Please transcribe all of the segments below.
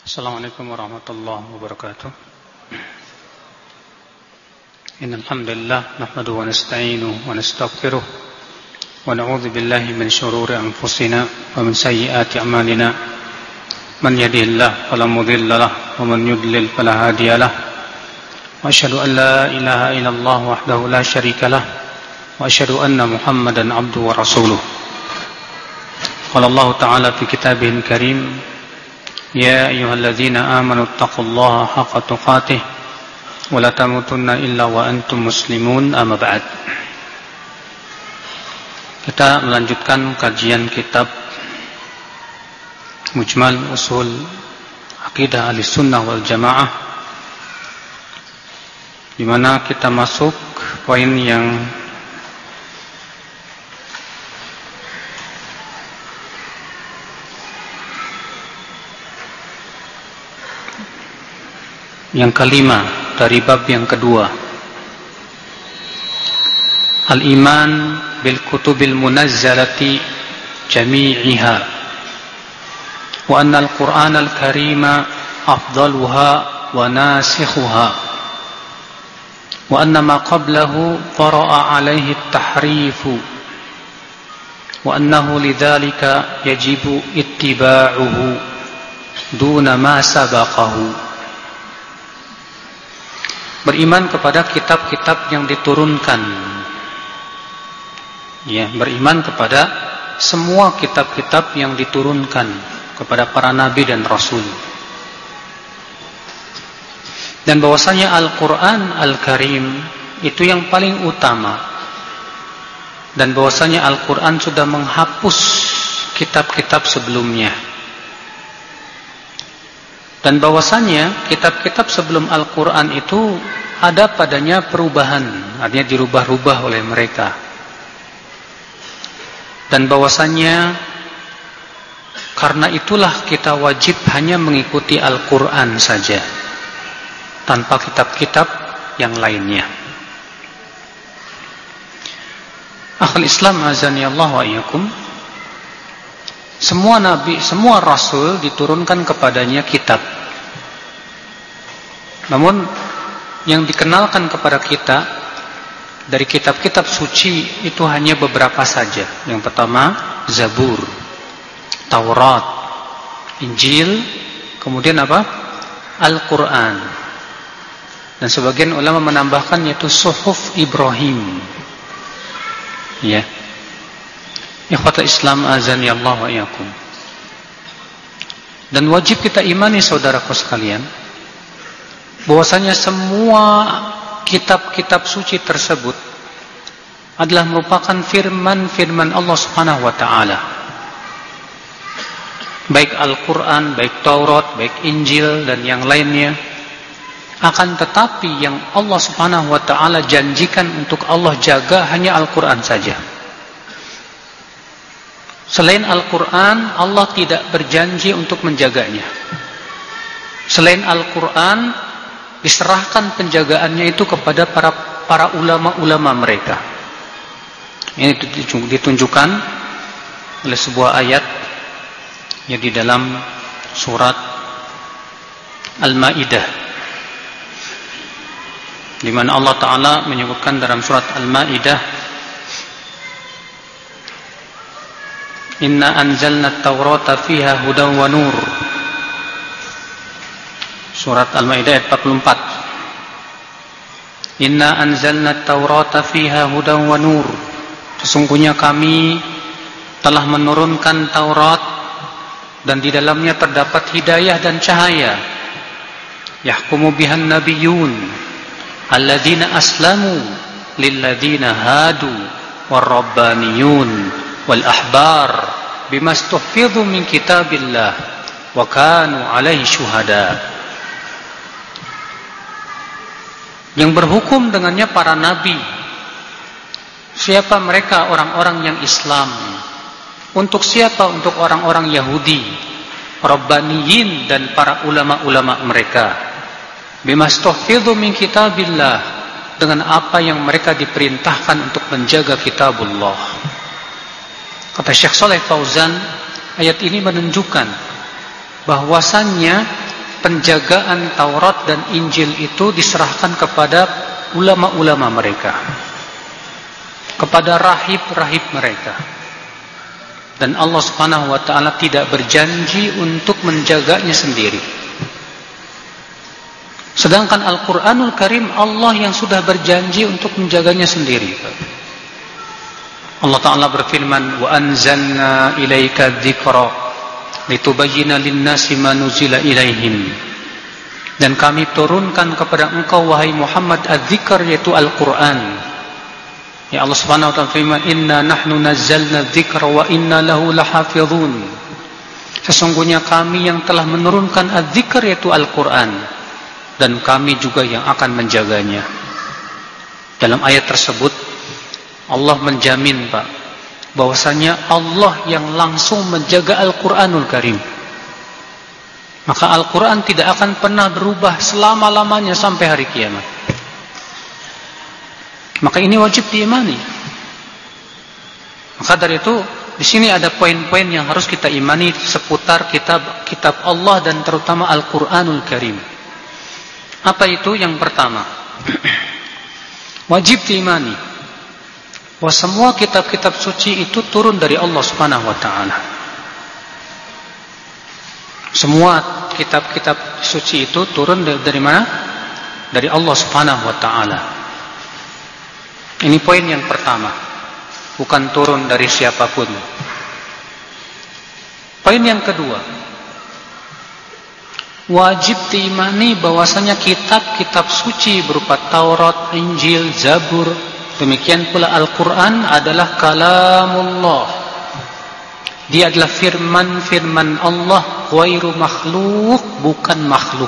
Assalamualaikum warahmatullahi wabarakatuh. Innal hamdalillah nahmaduhu wa nasta'inuhu wa nastaghfiruh wa na'udzu billahi min shururi anfusina wa min sayyiati a'malina. Man yahdihillahu fala mudilla lahu wa man yudlil fala hadiya lahu. Wa asyhadu an la ilaha illallah wahdahu la syarika lahu wa asyhadu anna Muhammadan 'abduhu wa rasuluh. Qala Allah ta'ala fi kitabihil karim, Ya ayyuhalladzina amanu taqullaha haqqa tuqatih wa la tamutunna illa wa antum muslimun, amma ba'd. Kita melanjutkan kajian kitab Mujmal Usul Aqidah Ahlussunnah wal Jamaah, di mana kita masuk poin yang kelima dari bab yang kedua, al-iman bil kutubil munazzalati jami'iha wa anna al-Qur'an al-karima afdaluha wa nasikhuha wa anna ma qablahu tara'a alaihi at-tahrifu wa annahu lidzalika yajibu ittiba'uhu duna ma sabaqahu. Beriman kepada kitab-kitab yang diturunkan, ya, beriman kepada semua kitab-kitab yang diturunkan kepada para nabi dan rasul, dan bahwasanya Al-Quran Al-Karim itu yang paling utama, dan bahwasanya Al-Quran sudah menghapus kitab-kitab sebelumnya, dan bahwasanya kitab-kitab sebelum Al-Quran itu ada padanya perubahan, artinya dirubah-rubah oleh mereka, dan bahwasanya karena itulah kita wajib hanya mengikuti Al-Quran saja, tanpa kitab-kitab yang lainnya. Akhul Islam azani Allah wa iyyakum, semua nabi, semua rasul diturunkan kepadanya kitab. Namun yang dikenalkan kepada kita dari kitab-kitab suci itu hanya beberapa saja. Yang pertama Zabur, Taurat, Injil, kemudian apa? Al-Quran. Dan sebagian ulama menambahkan yaitu Suhuf Ibrahim. Ya. Ikhwatul Islam azani Allah wa iyyakum. Dan wajib kita imani saudaraku sekalian, bahwasanya semua kitab-kitab suci tersebut adalah merupakan firman-firman Allah Subhanahu wa taala. Baik Al-Qur'an, baik Taurat, baik Injil dan yang lainnya. Akan tetapi yang Allah Subhanahu wa taala janjikan untuk Allah jaga hanya Al-Qur'an saja. Selain Al-Quran, Allah tidak berjanji untuk menjaganya. Selain Al-Quran, diserahkan penjagaannya itu kepada para ulama-ulama mereka. Ini ditunjukkan oleh sebuah ayat yang di dalam surat Al-Ma'idah, di mana Allah Ta'ala menyebutkan dalam surat Al-Ma'idah, Inna anzalna at-taurata fiha hudan wa nur. Surat Al-Maidah ayat 44. Inna anzalna at-taurata fiha hudan wa nur. Sesungguhnya kami telah menurunkan Taurat dan di dalamnya terdapat hidayah dan cahaya. Yahkumu bihan nabiyyun alladzina aslamu lilladzina hadu warabbaniyun wal ahbar bima stuhfidhu min kitabillah wa kanu alaihi syuhada. Yang berhukum dengannya para nabi. Siapa mereka? Orang-orang yang Islam. Untuk siapa? Untuk orang-orang Yahudi, Rabbaniyin, dan para ulama-ulama mereka. Bima stuhfidhu min kitabillah, dengan apa yang mereka diperintahkan untuk menjaga kitabullah. Kata Syekh Shalih Fauzan, ayat ini menunjukkan bahwasannya penjagaan Taurat dan Injil itu diserahkan kepada ulama-ulama mereka, kepada rahib-rahib mereka. Dan Allah Subhanahu wa taala tidak berjanji untuk menjaganya sendiri. Sedangkan Al-Qur'anul Karim Allah yang sudah berjanji untuk menjaganya sendiri. Allah Ta'ala berfirman, "Wa anzalna ilaika dzikra litubayyana lin-nasi ma nuzila ilaihim." Dan kami turunkan kepada engkau wahai Muhammad adz-dzikr, yaitu Al-Qur'an. Ya Allah Subhanahu wa taala firman, "Inna nahnu nazzalna dzikra wa inna lahu lahafizun." Sesungguhnya kami yang telah menurunkan adz-dzikr, yaitu Al-Qur'an, dan kami juga yang akan menjaganya. Dalam ayat tersebut Allah menjamin, Pak, bahwasanya Allah yang langsung menjaga Al-Qur'anul Karim. Maka Al-Qur'an tidak akan pernah berubah selama-lamanya sampai hari kiamat. Maka ini wajib diimani. Maka dari itu di sini ada poin-poin yang harus kita imani seputar kitab Allah dan terutama Al-Qur'anul Karim. Apa itu? Yang pertama, wajib diimani bahwa semua kitab-kitab suci itu turun dari Allah Subhanahu wa taala. Semua kitab-kitab suci itu turun dari mana? Dari Allah Subhanahu wa taala. Ini poin yang pertama. Bukan turun dari siapapun. Poin yang kedua, wajib diimani bahwasanya kitab-kitab suci berupa Taurat, Injil, Zabur, demikian pula Al-Quran adalah kalamullah. Dia adalah firman-firman Allah, ghairu makhluk, bukan makhluk.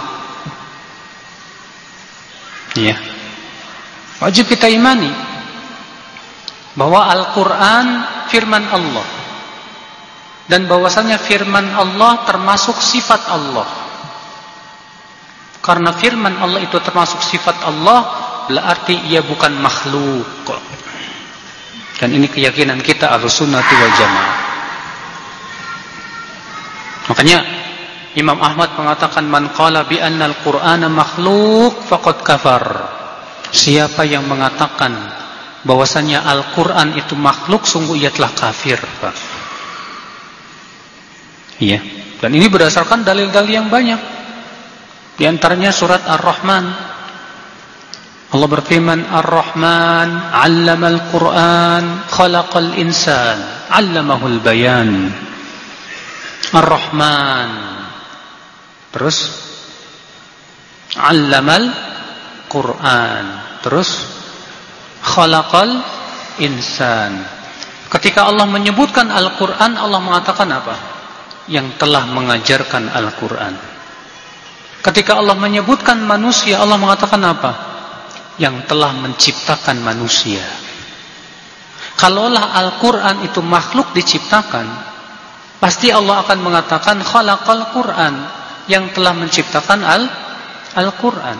Ya. Wajib kita imani bahwa Al-Quran firman Allah, dan bahwasanya firman Allah termasuk sifat Allah. Karena firman Allah itu termasuk sifat Allah, berarti ia bukan makhluk. Dan ini keyakinan kita Ahlussunnati wal Jamaah. Makanya Imam Ahmad mengatakan, man qala bi anna al-Qur'ana makhluk faqad kafar. Siapa yang mengatakan bahwasanya Al-Qur'an itu makhluk, sungguh ia telah kafir, Pak. Iya. Dan ini berdasarkan dalil-dalil yang banyak. Di antaranya surat Ar-Rahman. Allah berfirman, Ar-Rahman 'allamal Qur'an, khalaqal insan, 'allamahul bayan. Ar-Rahman. Terus 'allamal Qur'an. Terus khalaqal insan. Ketika Allah menyebutkan Al-Qur'an, Allah mengatakan apa? Yang telah mengajarkan Al-Qur'an. Ketika Allah menyebutkan manusia, Allah mengatakan apa? Yang telah menciptakan manusia. Kalaulah Al-Quran itu makhluk diciptakan, pasti Allah akan mengatakan khalaqal Quran, yang telah menciptakan Al-Quran.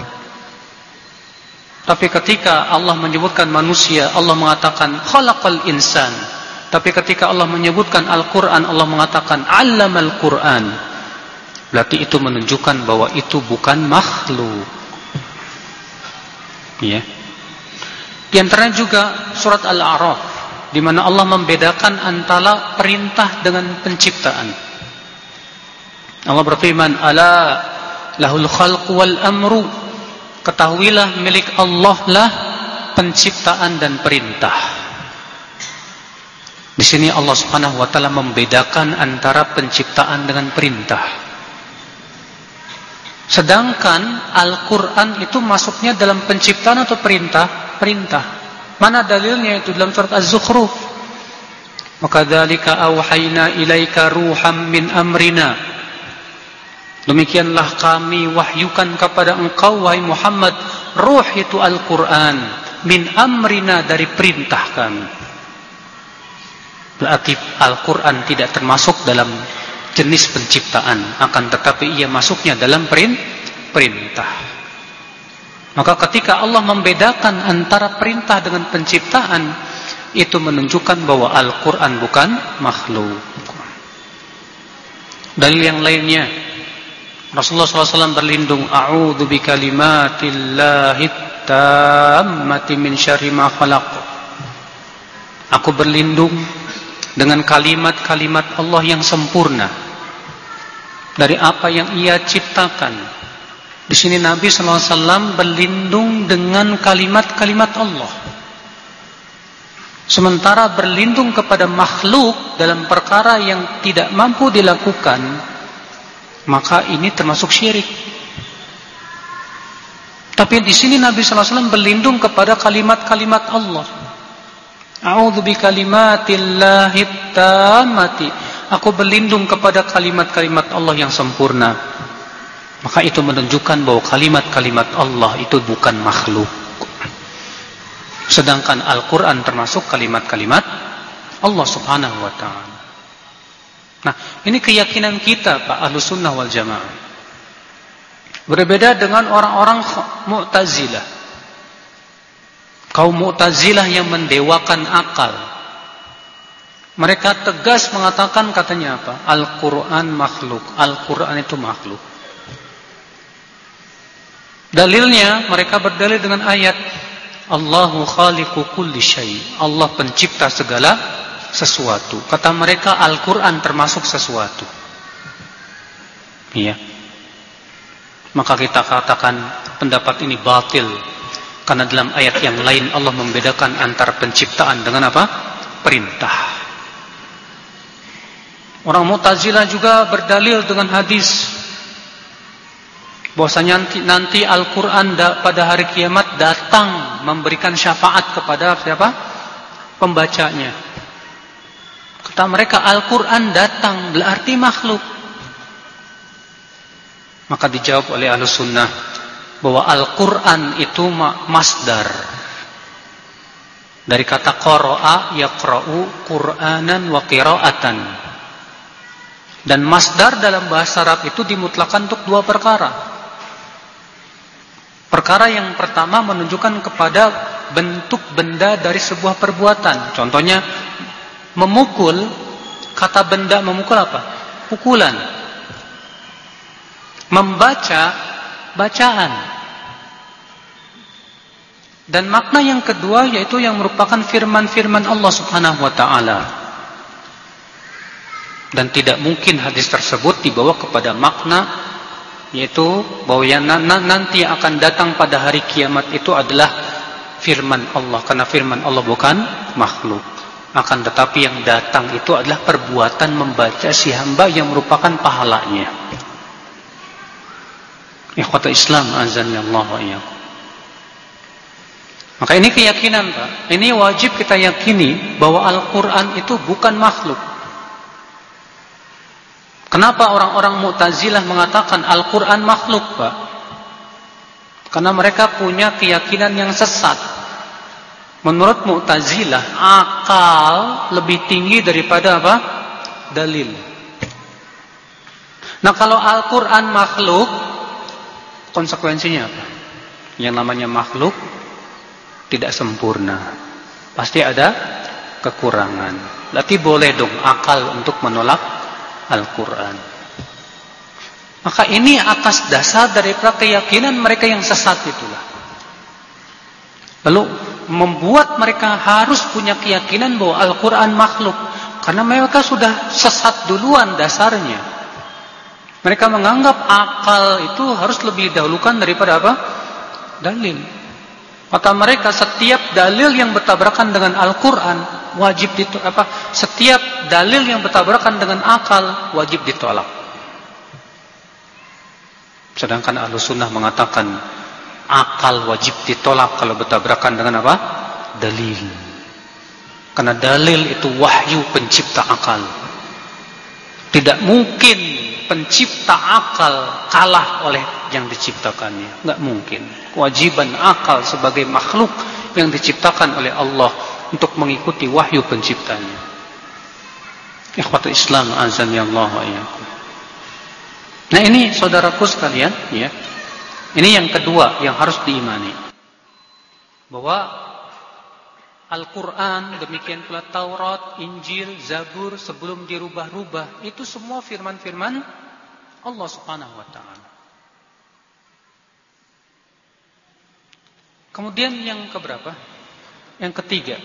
Tapi ketika Allah menyebutkan manusia, Allah mengatakan khalaqal insan. Tapi ketika Allah menyebutkan Al-Quran, Allah mengatakan 'allamal Quran. Berarti itu menunjukkan bahwa itu bukan makhluk. Ya. Di antaranya juga surat Al-A'raf, di mana Allah membedakan antara perintah dengan penciptaan. Allah berfirman, "Ala lahul khalqu wal amru." Ketahuilah milik Allah lah penciptaan dan perintah. Di sini Allah Subhanahu wa taala membedakan antara penciptaan dengan perintah. Sedangkan Al-Quran itu masuknya dalam penciptaan atau perintah? Perintah. Mana dalilnya? Itu dalam surat Az-Zukhruf. "Wakadzalika auhayna ilaika ruham min amrina." Demikianlah kami wahyukan kepada engkau wahai Muhammad, ruh itu Al-Quran, min amrina, dari perintah kami. Berarti Al-Quran tidak termasuk dalam jenis penciptaan, akan tetapi ia masuknya dalam perintah. Maka ketika Allah membedakan antara perintah dengan penciptaan, itu menunjukkan bahwa Al-Quran bukan makhluk. Dalil yang lainnya Rasulullah SAW berlindung, a'udzu bikalimatillahi tammati min syarri ma khalaq. Aku berlindung dengan kalimat-kalimat Allah yang sempurna dari apa yang Ia ciptakan. Di sini Nabi SAW berlindung dengan kalimat-kalimat Allah. Sementara berlindung kepada makhluk dalam perkara yang tidak mampu dilakukan, maka ini termasuk syirik. Tapi di sini Nabi SAW berlindung kepada kalimat-kalimat Allah. A'udzu bikalimatillahi tammati. Aku berlindung kepada kalimat-kalimat Allah yang sempurna. Maka itu menunjukkan bahwa kalimat-kalimat Allah itu bukan makhluk. Sedangkan Al-Quran termasuk kalimat-kalimat Allah Subhanahu wa ta'ala. Nah, ini keyakinan kita, Pak, Ahlus Sunnah wal Jamaah. Berbeda dengan orang-orang Mu'tazilah. Kaum Mu'tazilah yang mendewakan akal. Mereka tegas mengatakan, katanya apa? Al-Quran makhluk. Al-Quran itu makhluk. Dalilnya, mereka berdalil dengan ayat Allahu khaliqu kulli syai'. Allah pencipta segala sesuatu. Kata mereka Al-Quran termasuk sesuatu. Iya. Maka kita katakan pendapat ini batil. Karena dalam ayat yang lain Allah membedakan antara penciptaan dengan apa? Perintah. Orang Mu'tazilah juga berdalil dengan hadis bahwasanya nanti Al-Quran pada hari kiamat datang memberikan syafaat kepada siapa? Pembacanya. Kata mereka Al-Quran datang berarti makhluk. Maka dijawab oleh Ahlus Sunnah bahwa Al-Quran itu masdar dari kata qara'a yaqra'u Qur'anan wa qira'atan. Dan masdar dalam bahasa Arab itu dimutlakan untuk dua perkara. Perkara yang pertama menunjukkan kepada bentuk benda dari sebuah perbuatan. Contohnya memukul, kata benda memukul apa? Pukulan. Membaca, bacaan. Dan makna yang kedua yaitu yang merupakan firman-firman Allah Subhanahu wa ta'ala. Dan tidak mungkin hadis tersebut dibawa kepada makna yaitu bahwa yang nanti akan datang pada hari kiamat itu adalah firman Allah. Karena firman Allah bukan makhluk. Akan tetapi yang datang itu adalah perbuatan membaca si hamba yang merupakan pahalanya. Ikhwatul Islam azanillah wa iyyakum. Maka ini keyakinan, Pak. Ini wajib kita yakini bahwa Al-Quran itu bukan makhluk. Kenapa orang-orang Mu'tazilah mengatakan Al-Quran makhluk, Pak? Karena mereka punya keyakinan yang sesat. Menurut Mu'tazilah, akal lebih tinggi daripada apa? Dalil. Nah, kalau Al-Quran makhluk, konsekuensinya apa? Yang namanya makhluk tidak sempurna. Pasti ada kekurangan. Berarti boleh dong akal untuk menolak Al-Quran. Maka ini atas dasar daripada keyakinan mereka yang sesat itulah. Lalu membuat mereka harus punya keyakinan bahwa Al-Quran makhluk. Karena mereka sudah sesat duluan dasarnya. Mereka menganggap akal itu harus lebih dahulukan daripada apa? Dalil. Maka mereka setiap dalil yang bertabrakan dengan Al-Quran wajib setiap dalil yang bertabrakan dengan akal wajib ditolak. Sedangkan Ahlus Sunnah mengatakan akal wajib ditolak kalau bertabrakan dengan apa? Dalil. Karena dalil itu wahyu pencipta akal. Tidak mungkin pencipta akal kalah oleh yang diciptakannya. Enggak mungkin. Kewajiban akal sebagai makhluk yang diciptakan oleh Allah untuk mengikuti wahyu penciptanya. Ikhwatul Islam azanillah wa iyyakum. Nah, ini saudaraku sekalian, ya. Ini yang kedua yang harus diimani. Bahwa Al-Quran, demikian pula Taurat, Injil, Zabur sebelum dirubah-rubah, itu semua firman-firman Allah Subhanahu wa taala. Kemudian yang keberapa? Yang ketiga.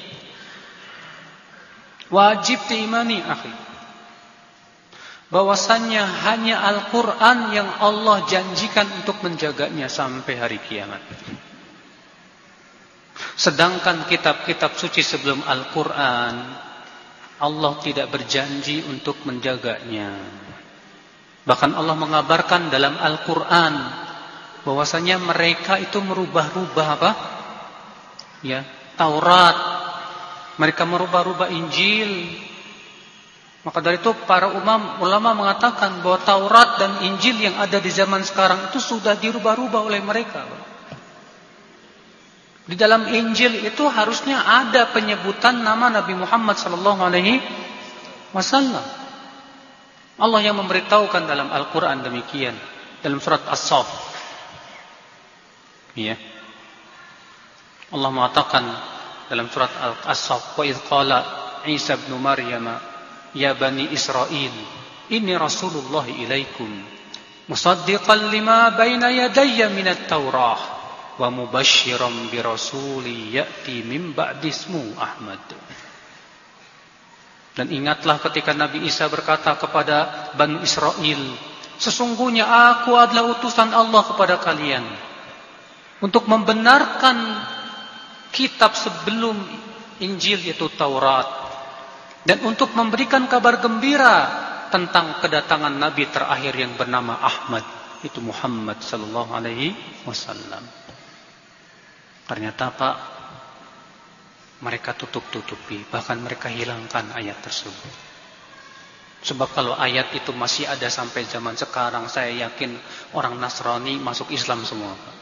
Wajib diimani, akhi, bahwasannya hanya Al-Quran yang Allah janjikan untuk menjaganya sampai hari kiamat. Sedangkan kitab-kitab suci sebelum Al-Quran, Allah tidak berjanji untuk menjaganya. Bahkan Allah mengabarkan dalam Al-Quran bahwasanya mereka itu merubah-rubah apa? Ya, Taurat. Mereka merubah-rubah Injil. Maka dari itu para ulama mengatakan bahwa Taurat dan Injil yang ada di zaman sekarang itu sudah dirubah-rubah oleh mereka. Di dalam Injil itu harusnya ada penyebutan nama Nabi Muhammad sallallahu alaihi wasallam. Allah yang memberitahukan dalam Al-Quran demikian. Dalam surat As-Saff. Ya. Allah mengatakan dalam surat As-Saff, wa idz qala Isa ibn Maryam ya bani Israil inni rasulullah ilaikum musaddiqan lima baina yadayya minat taurah wa mubasysyiran bi rasuli ya'ti min ba'di ismu Ahmad. Dan ingatlah ketika Nabi Isa berkata kepada Bani Israel, sesungguhnya aku adalah utusan Allah kepada kalian untuk membenarkan kitab sebelum Injil, yaitu Taurat, dan untuk memberikan kabar gembira tentang kedatangan Nabi terakhir yang bernama Ahmad, itu Muhammad sallallahu alaihi wasallam. Ternyata Pak, mereka tutup-tutupi, bahkan mereka hilangkan ayat tersebut. Sebab kalau ayat itu masih ada sampai zaman sekarang, saya yakin orang Nasrani masuk Islam semua, Pak.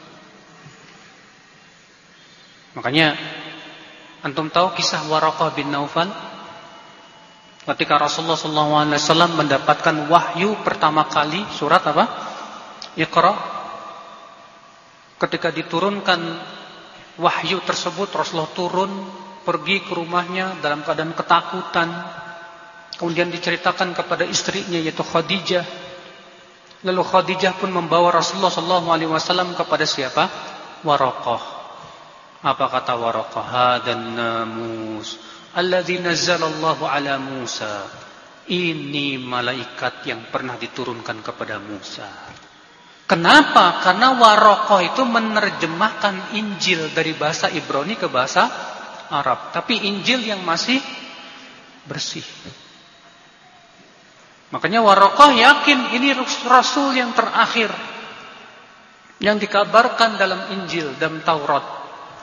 Makanya antum tahu kisah Waraqah bin Naufal? Ketika Rasulullah SAW mendapatkan wahyu pertama kali, surat apa? Iqra. Ketika diturunkan wahyu tersebut, Rasulullah turun, pergi ke rumahnya dalam keadaan ketakutan. Kemudian diceritakan kepada istrinya, yaitu Khadijah. Lalu Khadijah pun membawa Rasulullah SAW kepada siapa? Waraqah. Apa kata Waraqah? Hadan namus alladzi nazzalallahu ala Musa. Ini malaikat yang pernah diturunkan kepada Musa. Kenapa? Karena Waraqah itu menerjemahkan Injil dari bahasa Ibrani ke bahasa Arab, tapi Injil yang masih bersih. Makanya Waraqah yakin ini Rasul yang terakhir yang dikabarkan dalam Injil dan Taurat.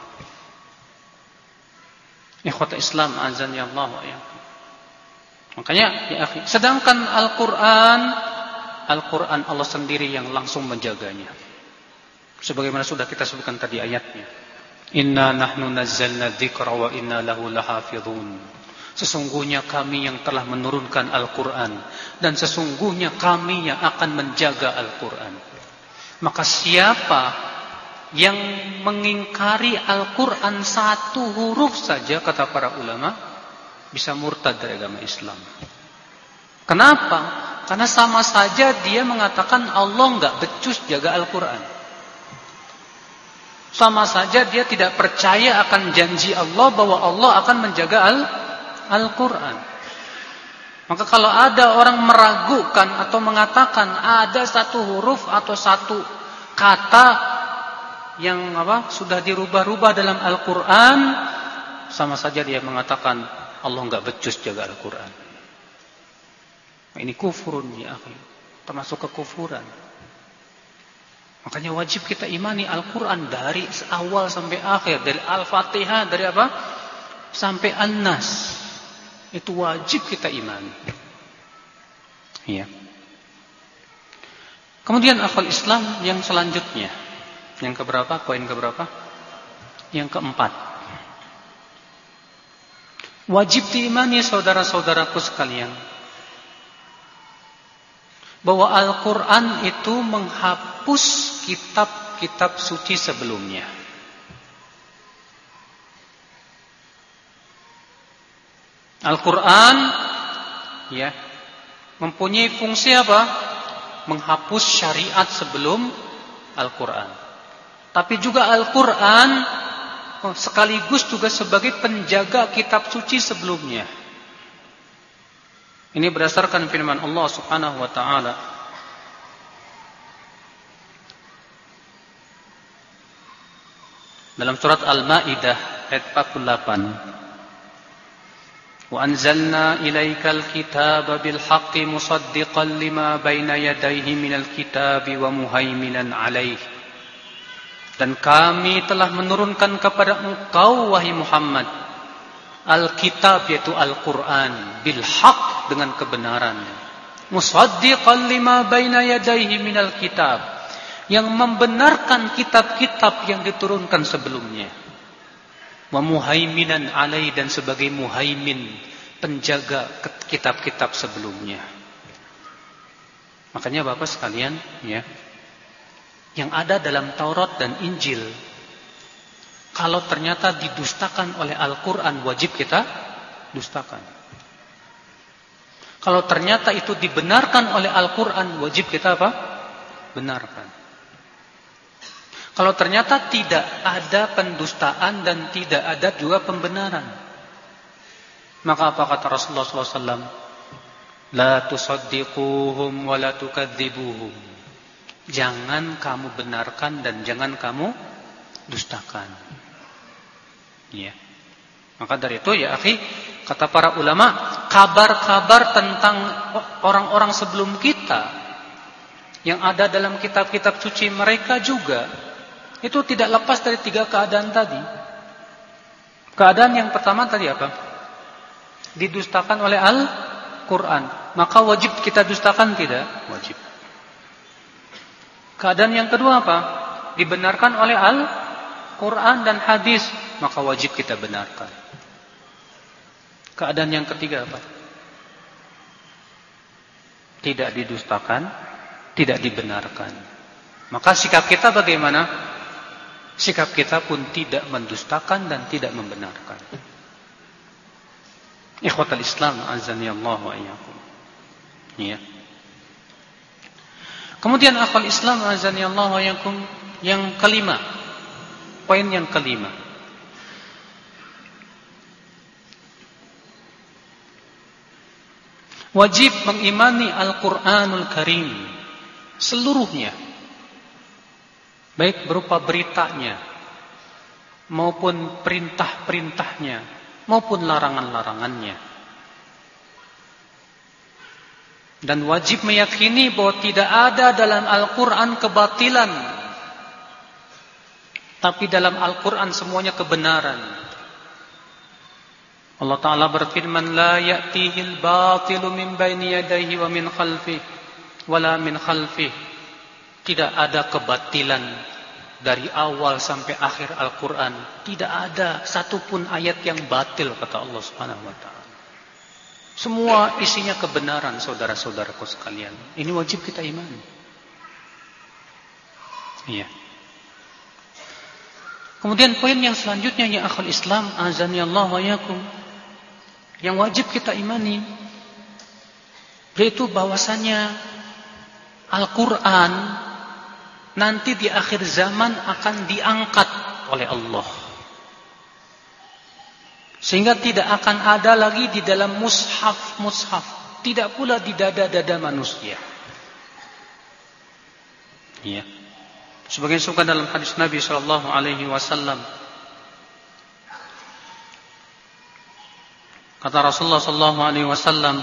Ikhwata Islam azan ya Allah wa ya. Makanya ya akhi, sedangkan Al-Quran Allah sendiri yang langsung menjaganya. Sebagaimana sudah kita sebutkan tadi ayatnya. Inna nahnu nazzalna dzikra wa inna lahu lahafizun. Sesungguhnya kami yang telah menurunkan Al-Quran dan sesungguhnya kami yang akan menjaga Al-Quran. Maka siapa yang mengingkari Al-Quran satu huruf saja, kata para ulama, bisa murtad dari agama Islam. Kenapa? Karena sama saja dia mengatakan Allah enggak becus jaga Al-Quran. Sama saja dia tidak percaya akan janji Allah bahwa Allah akan menjaga Al-Quran. Maka kalau ada orang meragukan atau mengatakan ada satu huruf atau satu kata yang sudah dirubah-rubah dalam Al-Quran, sama saja dia mengatakan Allah enggak becus jaga Al-Quran. Ini kufurun ya akhi, termasuk kekufuran. Makanya wajib kita imani Al-Quran dari awal sampai akhir, dari Al-Fatihah, dari apa sampai An-Nas. Itu wajib kita imani. Ya. Kemudian akhwal Islam yang selanjutnya, yang keberapa? Poin keberapa? Yang keempat. Wajib diimani saudara-saudaraku sekalian bahwa Al-Quran itu menghapus kitab-kitab suci sebelumnya. Al-Quran ya mempunyai fungsi apa? menghapus syariat sebelum Al-Quran. Tapi juga Al-Quran sekaligus juga sebagai penjaga kitab suci sebelumnya. Ini berdasarkan firman Allah Subhanahu wa taala. Dalam surat Al-Maidah ayat 48. Wa anzalna ilaikal kitaba bil haqqi musaddiqan lima baina yadayhi minal kitabi wa muhaiminan alaihi. Dan kami telah menurunkan kepada engkau wahai Muhammad Al-Kitab, yaitu Al-Quran, bil haq, dengan kebenaran. Musaddiqan lima baina yadayhi minal kitab, yang membenarkan kitab-kitab yang diturunkan sebelumnya. Wa muhaiminan alai, dan sebagai muhaimin, penjaga kitab-kitab sebelumnya. Makanya Bapak sekalian, ya, yang ada dalam Taurat dan Injil, kalau ternyata didustakan oleh Al-Quran, wajib kita dustakan. Kalau ternyata itu dibenarkan oleh Al-Quran, wajib kita apa? Benarkan. Kalau ternyata tidak ada pendustaan dan tidak ada juga pembenaran, maka apa kata Rasulullah SAW? La tusaddiquhum wa la tukadzibuhum. Jangan kamu benarkan dan jangan kamu dustakan. Ya. Maka dari itu ya akhi, kata para ulama, kabar-kabar tentang orang-orang sebelum kita yang ada dalam kitab-kitab suci mereka juga, itu tidak lepas dari 3 keadaan tadi. Keadaan yang pertama tadi apa? Didustakan oleh Al-Quran. Maka wajib kita dustakan? Tidak wajib. Keadaan yang kedua apa? Dibenarkan oleh Al-Quran dan hadis, maka wajib kita benarkan. Keadaan yang ketiga apa? Tidak didustakan, tidak dibenarkan. Maka sikap kita bagaimana? Sikap kita pun tidak mendustakan dan tidak membenarkan. Ikhwatal Islam, azani Allah wa iyyakum. Ya. Kemudian akhwal Islam, azani Allah wa iyyakum, yang kelima. Poin yang kelima. Wajib mengimani Al-Qur'anul Karim seluruhnya, baik berupa beritanya maupun perintah-perintahnya maupun larangan-larangannya. Dan wajib meyakini bahwa tidak ada dalam Al-Quran kebatilan, tapi dalam Al-Quran semuanya kebenaran. Allah Ta'ala berfirman, La ya'tihil batilu min baini yadayhi wa min khalfih wala min khalfih. Tidak ada kebatilan dari awal sampai akhir Al-Quran. Tidak ada satupun ayat yang batil, kata Allah Subhanahu wa Ta'ala. Semua isinya kebenaran, saudara-saudaraku sekalian. Ini wajib kita imani. Iya. Kemudian poin yang selanjutnya, ya akhul Islam, azani Allah wa yakum, yang wajib kita imani, yaitu bahwasanya Al-Quran nanti di akhir zaman akan diangkat oleh Allah, sehingga tidak akan ada lagi di dalam mushaf, tidak pula di dada-dada manusia. Iya. Sebagian suka dalam hadis Nabi sallallahu alaihi wasallam, kata Rasulullah sallallahu alaihi wasallam,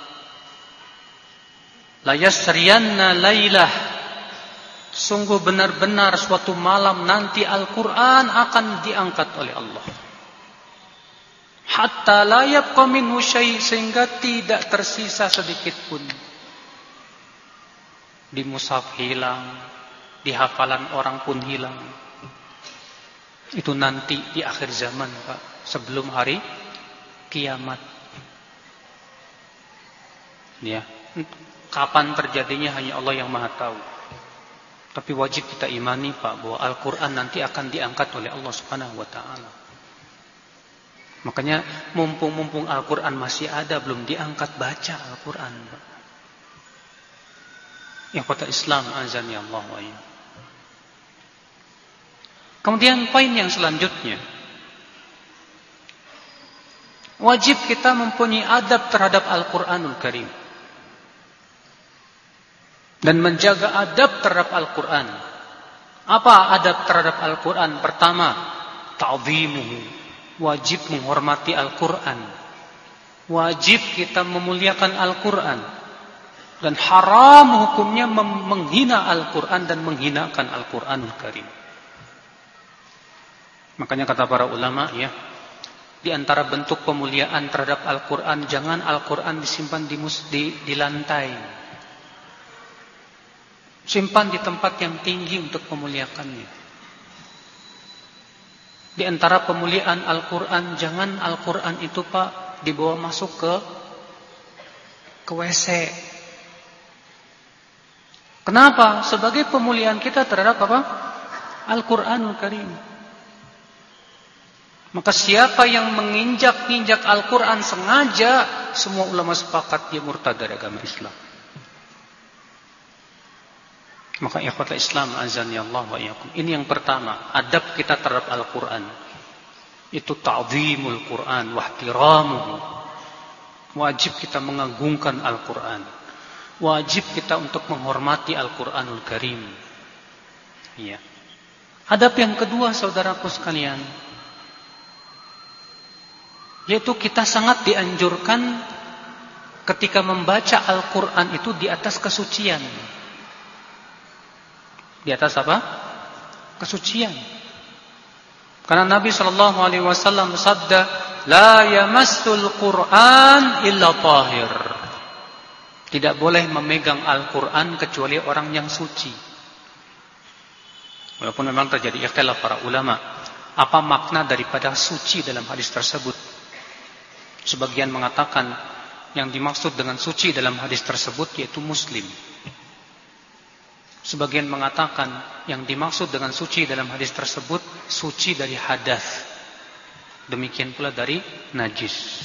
la yasriyanna lailah, sungguh benar-benar suatu malam nanti Al-Quran akan diangkat oleh Allah. Hatta la yabqa minhu syai', sehingga tidak tersisa sedikit pun. Di mushaf hilang, di hafalan orang pun hilang. Itu nanti di akhir zaman, Pak, sebelum hari kiamat. Ya, kapan terjadinya hanya Allah yang Maha tahu. Tapi wajib kita imani, Pak, bahwa Al-Quran nanti akan diangkat oleh Allah Subhanahu wa Ta'ala. Makanya mumpung Al-Quran masih ada, belum diangkat, baca Al-Quran, Pak. Ikhwatal Islam azani Allah wa iyyakum. Kemudian poin yang selanjutnya, wajib kita mempunyai adab terhadap Al-Quranul Karim dan menjaga adab terhadap Al-Quran. Apa adab terhadap Al-Quran? Pertama, ta'zimuhu, wajib menghormati Al-Quran, wajib kita memuliakan Al-Quran, dan haram hukumnya menghina Al-Quran dan menghinakan Al-Quranul Karim. Makanya kata para ulama, ya, di antara bentuk pemuliaan terhadap Al-Quran, jangan Al-Quran disimpan di lantai. Simpan di tempat yang tinggi untuk memuliakannya. Di antara pemuliaan Al-Quran, jangan Al-Quran itu Pak dibawa masuk ke WC. Kenapa? Sebagai pemuliaan kita terhadap apa? Al-Quranul Karim. Maka siapa yang menginjak-injak Al-Quran sengaja, semua ulama sepakat dia murtad dari agama Islam. Maka ikhwatal Islam azani Allah wa iyyakum. Ini yang pertama, adab kita terhadap Al-Quran. Itu ta'zimul Quran wa ihtiramuhu. Wajib kita mengagungkan Al-Quran. Wajib kita untuk menghormati Al-Quranul Karim. Ya. Adab yang kedua, saudaraku sekalian, yaitu kita sangat dianjurkan ketika membaca Al-Quran itu di atas kesucian. Di atas apa? Kesucian. Karena Nabi SAW bersabda, La yamassul Quran illa tahir. Tidak boleh memegang Al-Quran kecuali orang yang suci. Walaupun memang terjadi ikhtilaf para ulama, apa makna daripada suci dalam hadis tersebut? Sebagian mengatakan yang dimaksud dengan suci dalam hadis tersebut yaitu muslim. Sebagian mengatakan yang dimaksud dengan suci dalam hadis tersebut suci dari hadas. Demikian pula dari najis.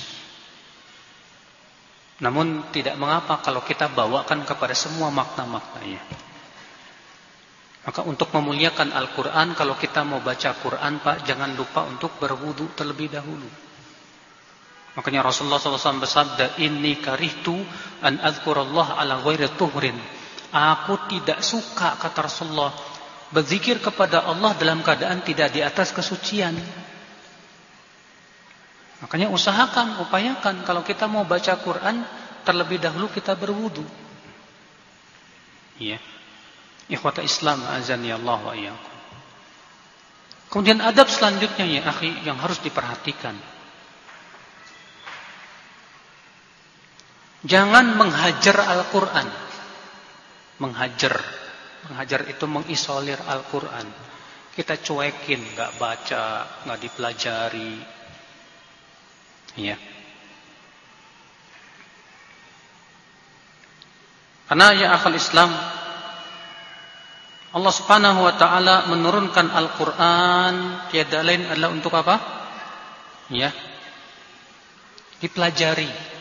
Namun tidak mengapa kalau kita bawakan kepada semua makna-maknanya. Maka untuk memuliakan Al-Quran, kalau kita mau baca Quran Pak, jangan lupa untuk berwudu terlebih dahulu. Makanya Rasulullah SAW bersabda, Inni karihtu an azkurallah ala ghairi tuhrin. Aku tidak suka, kata Rasulullah, berzikir kepada Allah dalam keadaan tidak di atas kesucian. Makanya upayakan kalau kita mau baca Quran, terlebih dahulu kita berwudu. Iya. Ikhwata Islam azani Allah wa iyyakum. Kemudian adab selanjutnya ya akhi yang harus diperhatikan. Jangan menghajar Al-Quran. Menghajar itu mengisolir Al-Quran. Kita cuekin, gak baca, gak dipelajari. Ya. Karena ya akhal Islam, Allah Subhanahu wa taala menurunkan Al-Quran tiada lain adalah untuk apa? Ya. Dipelajari.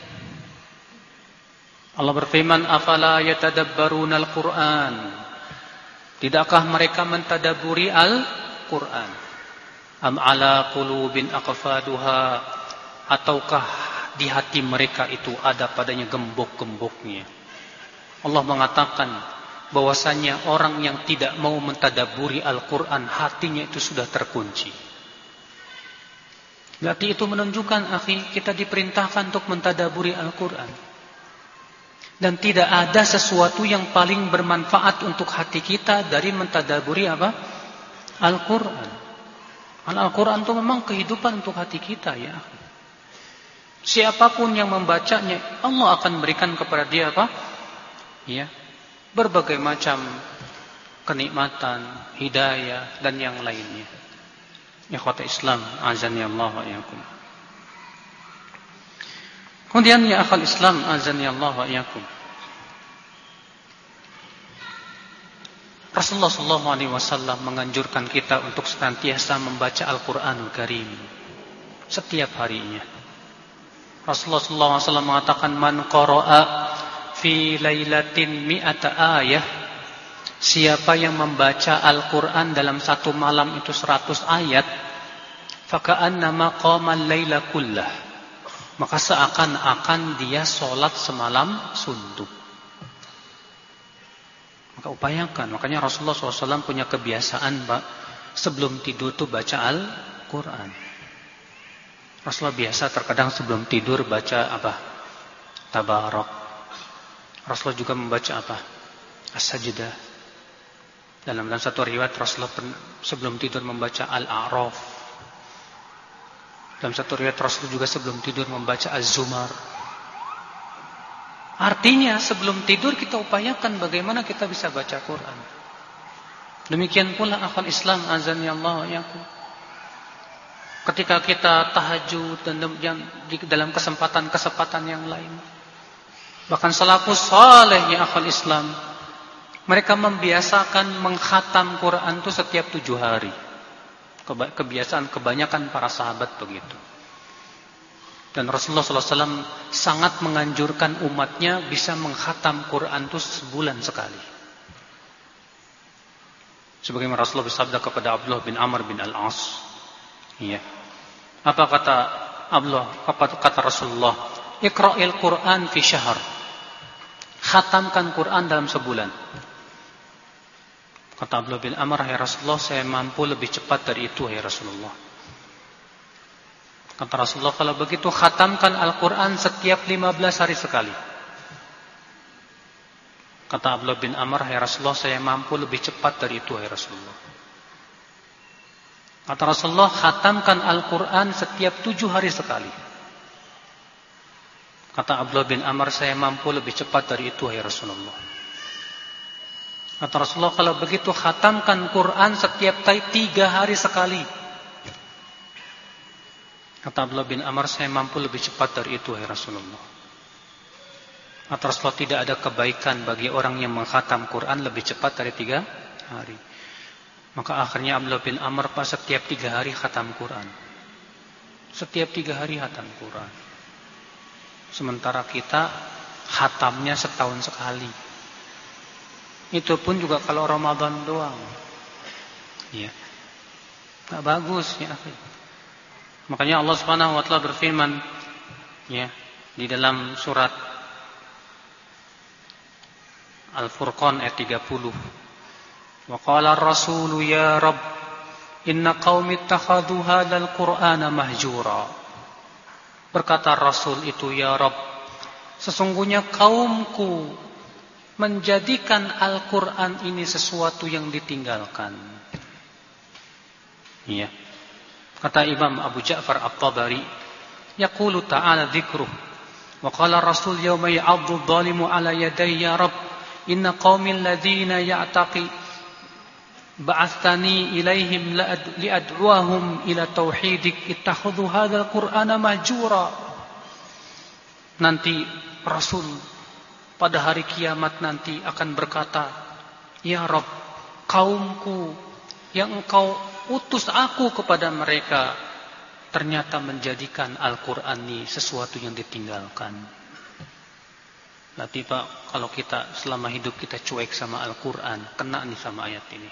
Allah berfirman, afala yatadabbaruna al-Quran. Tidakkah mereka mentadaburi Al-Quran? Am ala qulubin aqfaduha, ataukah di hati mereka itu ada padanya gembok-gemboknya? Allah mengatakan bahwasanya orang yang tidak mau mentadaburi Al-Quran, hatinya itu sudah terkunci. Berarti itu menunjukkan akhi, kita diperintahkan untuk mentadaburi Al-Quran. Dan tidak ada sesuatu yang paling bermanfaat untuk hati kita dari mentadaburi apa? Al-Quran. Al-Quran itu memang kehidupan untuk hati kita ya. Siapapun yang membacanya, Allah akan berikan kepada dia apa? Ya, berbagai macam kenikmatan, hidayah dan yang lainnya. Ikhwata Islam, azani Allah wa iyyakum. Kemudian ya akhal Islam, azani Allah wa iyyakum. Rasulullah SAW menganjurkan kita untuk senantiasa membaca Al-Quranul Karim setiap harinya. Rasulullah SAW mengatakan, Man qara'a fi lailatin mi'ata ayah, siapa yang membaca Al-Quran dalam satu malam itu 100 ayat, faka'annama qamal laila kullah, maka seakan-akan dia sholat semalam suntuk. Maka upayakan. Makanya Rasulullah SAW punya kebiasaan, Pak, sebelum tidur tuh baca Al-Quran. Rasulullah biasa terkadang sebelum tidur baca apa? Tabarak. Rasulullah juga membaca apa? As-Sajdah. Dalam satu riwayat Rasulullah sebelum tidur membaca Al-A'raf. Dalam satu riwayat Rasulullah juga sebelum tidur membaca Az-Zumar. Artinya sebelum tidur kita upayakan bagaimana kita bisa baca Quran. Demikian pula akhwal Islam azan ya Allah ya aku. Ketika kita tahajud dan dalam kesempatan-kesempatan yang lain. Bahkan salafus saleh ya akhwal Islam, mereka membiasakan mengkhatam Quran itu setiap 7 hari. Kebiasaan kebanyakan para sahabat begitu. Dan Rasulullah SAW sangat menganjurkan umatnya bisa mengkhatam Quran itu sebulan sekali. Sebagaimana Rasulullah bersabda kepada Abdullah bin Amr bin Al-As. Iya. Apa kata Abdullah? Apa kata Rasulullah? Iqra'il Quran fi syahr. Khatamkan Quran dalam sebulan. Kata Abdullah bin Amr, ya Rasulullah, saya mampu lebih cepat dari itu, ya Rasulullah. Kata Rasulullah, kalau begitu khatamkan Al-Quran setiap 15 hari sekali. Kata Abdullah bin Amr, ya Rasulullah, saya mampu lebih cepat dari itu, ya Rasulullah. Kata Rasulullah, khatamkan Al-Quran setiap 7 hari sekali. Kata Abdullah bin Amr, saya mampu lebih cepat dari itu, ya Rasulullah. Kata Rasulullah, kalau begitu khatamkan Quran setiap 3 hari sekali. Kata Abdullah bin Amr, saya mampu lebih cepat dari itu, ya Rasulullah. Kata Rasulullah, tidak ada kebaikan bagi orang yang mengkhatam Quran lebih cepat dari 3 hari. Maka akhirnya Abdullah bin Amr setiap 3 hari khatam Quran. Setiap 3 hari khatam Quran. Sementara kita khatamnya setahun sekali. Itu pun juga kalau Ramadan doang. Ya. Enggak bagus ya, akhi. Makanya Allah Subhanahu wa taala berfirman ya di dalam surat Al-Furqan ayat 30. Wa qala ar-rasulu ya Rabb inna qaumi ittakhadhu hadzal Qur'ana mahjura. Berkata Rasul itu, ya Rabb, sesungguhnya kaumku menjadikan Al-Quran ini sesuatu yang ditinggalkan. Iya. Kata Imam Abu Ja'far At-Tabari, yaqulu ta'ala dzikruh wa qala Rasul yawma ya'addu adh-dhalimu 'ala yadayya Rabb inna qaumil ladzina ya'taqi ba'athani ilaihim li'ad'uahum ila tauhidik ittakhadhu hadzal Qur'ana mahjura. Nanti Rasul pada hari kiamat nanti akan berkata, ya Rabb, kaumku yang engkau utus aku kepada mereka ternyata menjadikan Al-Quran ini sesuatu yang ditinggalkan. Berarti Pak, kalau kita selama hidup kita cuek sama Al-Quran, kena nih sama ayat ini.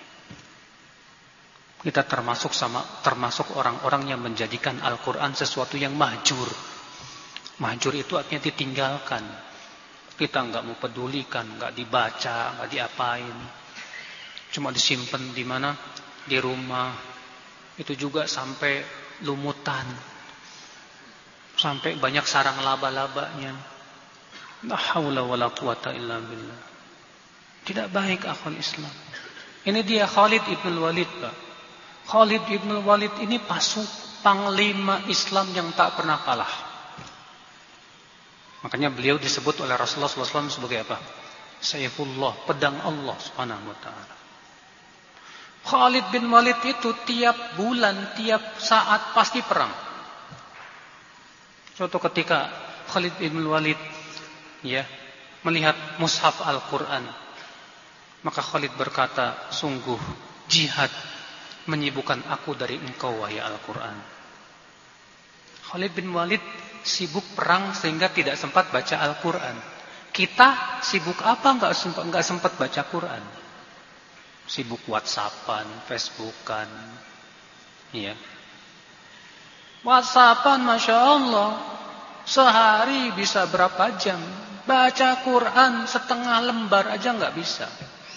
Kita termasuk orang-orang yang menjadikan Al-Quran sesuatu yang mahjur. Mahjur itu artinya ditinggalkan. Kita enggak mau pedulikan, enggak dibaca, enggak diapain. Cuma disimpan di mana? Di rumah. Itu juga sampai lumutan. Sampai banyak sarang laba-labanya. La haula wala quwata illa billah. Tidak baik akhwal Islam. Ini dia Khalid ibn Walid, Pak. Khalid ibn Walid ini panglima Islam yang tak pernah kalah. Makanya beliau disebut oleh Rasulullah SAW sebagai apa? Saifullah, pedang Allah Subhanahu wa taala. Khalid bin Walid itu tiap bulan, tiap saat pasti perang. Suatu ketika Khalid bin Walid ya melihat mushaf Al-Quran, maka Khalid berkata, sungguh jihad menyibukkan aku dari engkau wahai Al-Quran. Khalid bin Walid sibuk perang sehingga tidak sempat baca Al-Quran. Kita sibuk apa? Nggak sempat baca Quran. Sibuk WhatsAppan, Facebookan, ya. WhatsAppan, masya Allah, sehari bisa berapa jam? Baca Quran setengah lembar aja nggak bisa.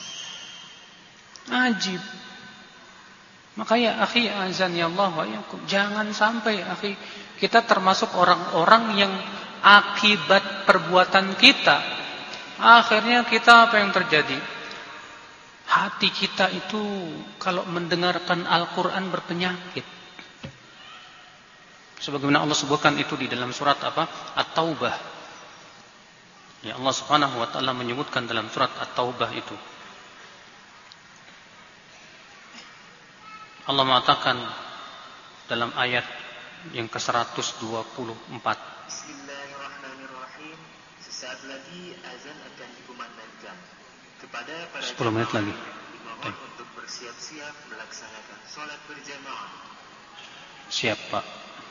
Ajib. Makanya akhi azan ya Allah wa yakum, jangan sampai akhi kita termasuk orang-orang yang akibat perbuatan kita akhirnya kita apa yang terjadi? Hati kita itu kalau mendengarkan Al-Quran berpenyakit. Sebagaimana Allah sebutkan itu di dalam surat apa? At-Taubah. Ya, Allah Subhanahu wa taala menyebutkan dalam surat At-Taubah itu. Allah mengatakan dalam ayat yang ke-124. Bismillahirrahmanirrahim. Sesaat lagi azan akan dikumandangkan. Kepada para 10 menit lagi. Dimohon untuk bersiap-siap melaksanakan sholat berjamaah. Siap, Pak.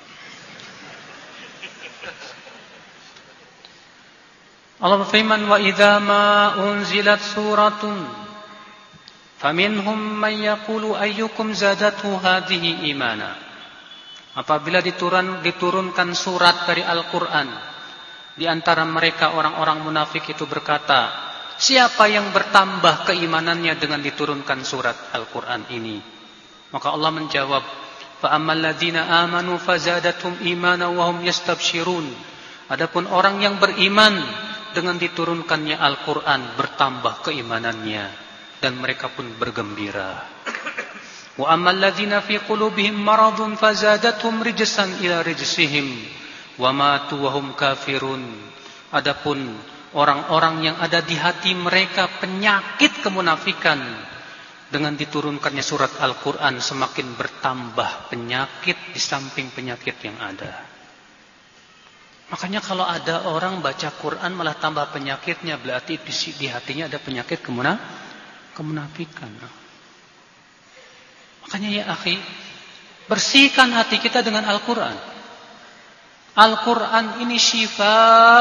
Allah berfirman, "Wa idza ma unzilat suratun faminhum man yaqulu ayyukum zadatu hadhihi imana." Apabila diturunkan surat dari Al-Quran, di antara mereka orang-orang munafik itu berkata, siapa yang bertambah keimanannya dengan diturunkan surat Al-Quran ini? Maka Allah menjawab, فَأَمَّا الَّذِينَ آمَنُوا فَزَادَتْهُمْ إِيمَانًا وَهُمْ يَسْتَبْشِرُونَ. Adapun orang yang beriman dengan diturunkannya Al-Quran, bertambah keimanannya dan mereka pun bergembira. وَأَمَّا الَّذِينَ فِي قُلُوبِهِمْ مَرَضٌ فَزَادَتْهُمْ رِجْسًا إِلَى رِجْسِهِمْ وَمَاتُوا وَهُمْ كَافِرُونَ. Adapun orang-orang yang ada di hati mereka penyakit kemunafikan, dengan diturunkannya surat Al-Quran semakin bertambah penyakit di samping penyakit yang ada. Makanya kalau ada orang baca Quran malah tambah penyakitnya, berarti di hatinya ada penyakit kemunafikan. Makanya ya akhi, bersihkan hati kita dengan Al-Quran. Al-Quran ini syifa,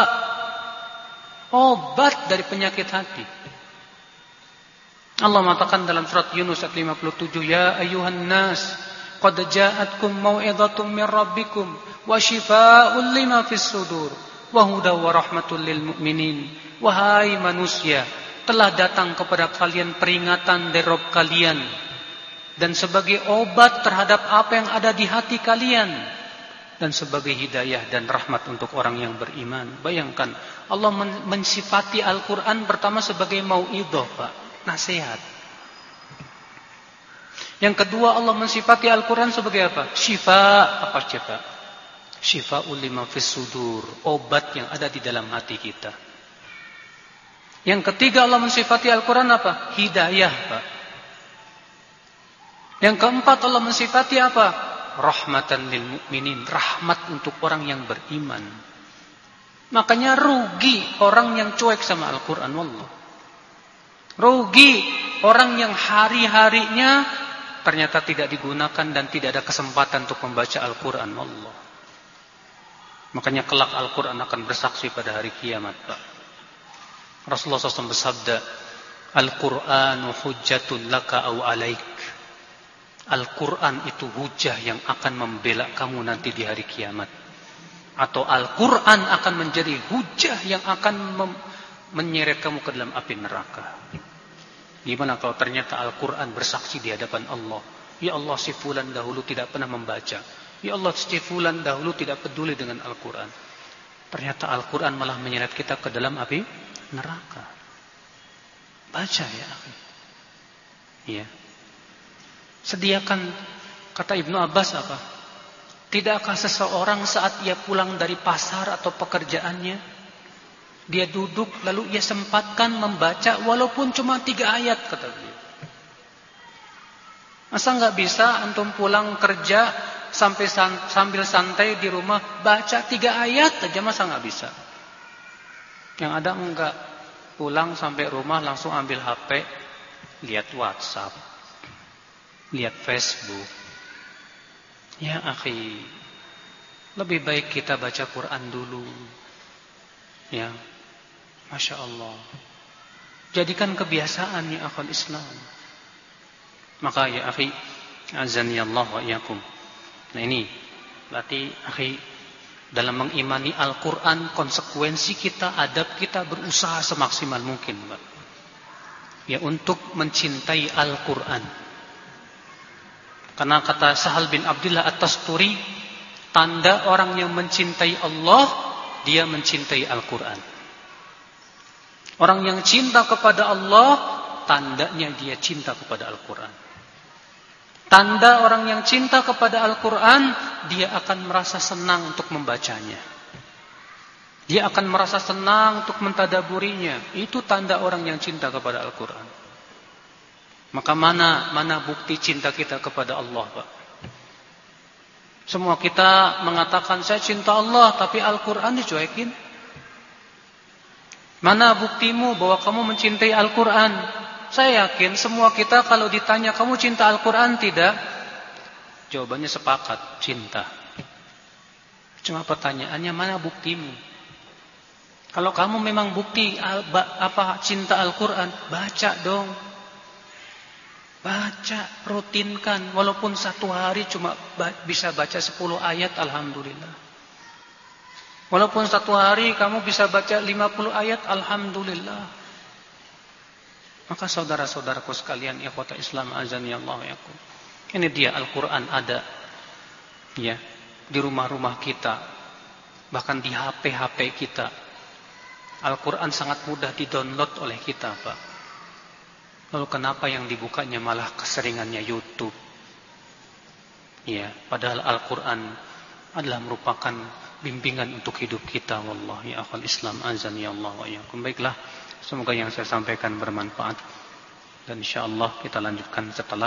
obat dari penyakit hati. Allah mengatakan dalam surat Yunus ayat 57, ya ayuhan nas, qad ja'atkum mau'izatun min rabbikum wa shifaa'un lima fis sudur wa hudaw wa rahmatul lil mu'minin. Wahai manusia, telah datang kepada kalian peringatan dari Rabb kalian dan sebagai obat terhadap apa yang ada di hati kalian dan sebagai hidayah dan rahmat untuk orang yang beriman. Bayangkan Allah mensifati Al-Quran pertama sebagai mau'idhah, Pak, nasihat. Yang kedua Allah mensifati Al-Quran sebagai apa? Syifa. Apa syifa? Syifa'ul lima fis sudur, obat yang ada di dalam hati kita. Yang ketiga Allah mensifati Al-Quran apa? Hidayah, Pak. Yang keempat Allah mensifati apa? Rahmatan lil mu'minin, rahmat untuk orang yang beriman. Makanya rugi orang yang cuek sama Al-Quran, wallah. Rugi orang yang hari-harinya ternyata tidak digunakan dan tidak ada kesempatan untuk membaca Al-Quran, wallah. Makanya kelak Al-Quran akan bersaksi pada hari kiamat, Pak. Rasulullah SAW bersabda, Al-Quranu hujjatun laka au alaik. Al-Quran itu hujah yang akan membela kamu nanti di hari kiamat. Atau Al-Quran akan menjadi hujah yang akan menyeret kamu ke dalam api neraka. Gimana kalau ternyata Al-Quran bersaksi di hadapan Allah? Ya Allah, si fulan dahulu tidak pernah membaca. Ya Allah, si fulan dahulu tidak peduli dengan Al-Quran. Ternyata Al-Quran malah menyeret kita ke dalam api neraka. Baca ya. Ya. Sediakan, kata Ibnu Abbas apa? Tidakkah seseorang saat ia pulang dari pasar atau pekerjaannya, dia duduk lalu ia sempatkan membaca walaupun cuma 3 ayat, kata beliau. Masa nggak bisa antum pulang kerja sambil santai di rumah baca 3 ayat aja, masa nggak bisa? Yang ada enggak, pulang sampai rumah langsung ambil HP, lihat WhatsApp, lihat Facebook. Ya akhi, lebih baik kita baca Quran dulu. Ya. Masya Allah. Jadikan kebiasaan ya akhul Islam. Maka ya akhi, azani Allah wa iyyakum. Nah ini berarti akhi, dalam mengimani Al-Quran, konsekuensi kita, adab kita berusaha semaksimal mungkin, Pak. Ya, untuk mencintai Al-Quran. Karena kata Sahal bin Abdullah At-Tasturi, tanda orang yang mencintai Allah, dia mencintai Al-Quran. Orang yang cinta kepada Allah, tandanya dia cinta kepada Al-Quran. Tanda orang yang cinta kepada Al-Quran, dia akan merasa senang untuk membacanya. Dia akan merasa senang untuk mentadaburinya. Itu tanda orang yang cinta kepada Al-Quran. Maka mana bukti cinta kita kepada Allah, Pak? Semua kita mengatakan saya cinta Allah, tapi Al-Quran dicuekin. Mana buktimu bahwa kamu mencintai Al-Quran? Saya yakin semua kita kalau ditanya kamu cinta Al-Quran tidak? Jawabannya sepakat, cinta. Cuma pertanyaannya mana buktimu? Kalau kamu memang bukti cinta Al-Quran, baca dong. Baca, rutinkan. Walaupun satu hari cuma bisa baca 10 ayat, alhamdulillah. Walaupun satu hari kamu bisa baca 50 ayat, alhamdulillah. Maka saudara-saudaraku sekalian, ikhwata Islam azani Allah wa iyyakum. Ini dia Al-Quran ada ya di rumah-rumah kita, bahkan di HP-HP kita. Al-Quran sangat mudah di-download oleh kita, Pak. Lalu kenapa yang dibukanya malah keseringannya YouTube? Ya, padahal Al-Quran adalah merupakan bimbingan untuk hidup kita. Wallahi akhul Islam azani Allah wa iyyakum. Baiklah, semoga yang saya sampaikan bermanfaat. Dan insyaallah kita lanjutkan setelah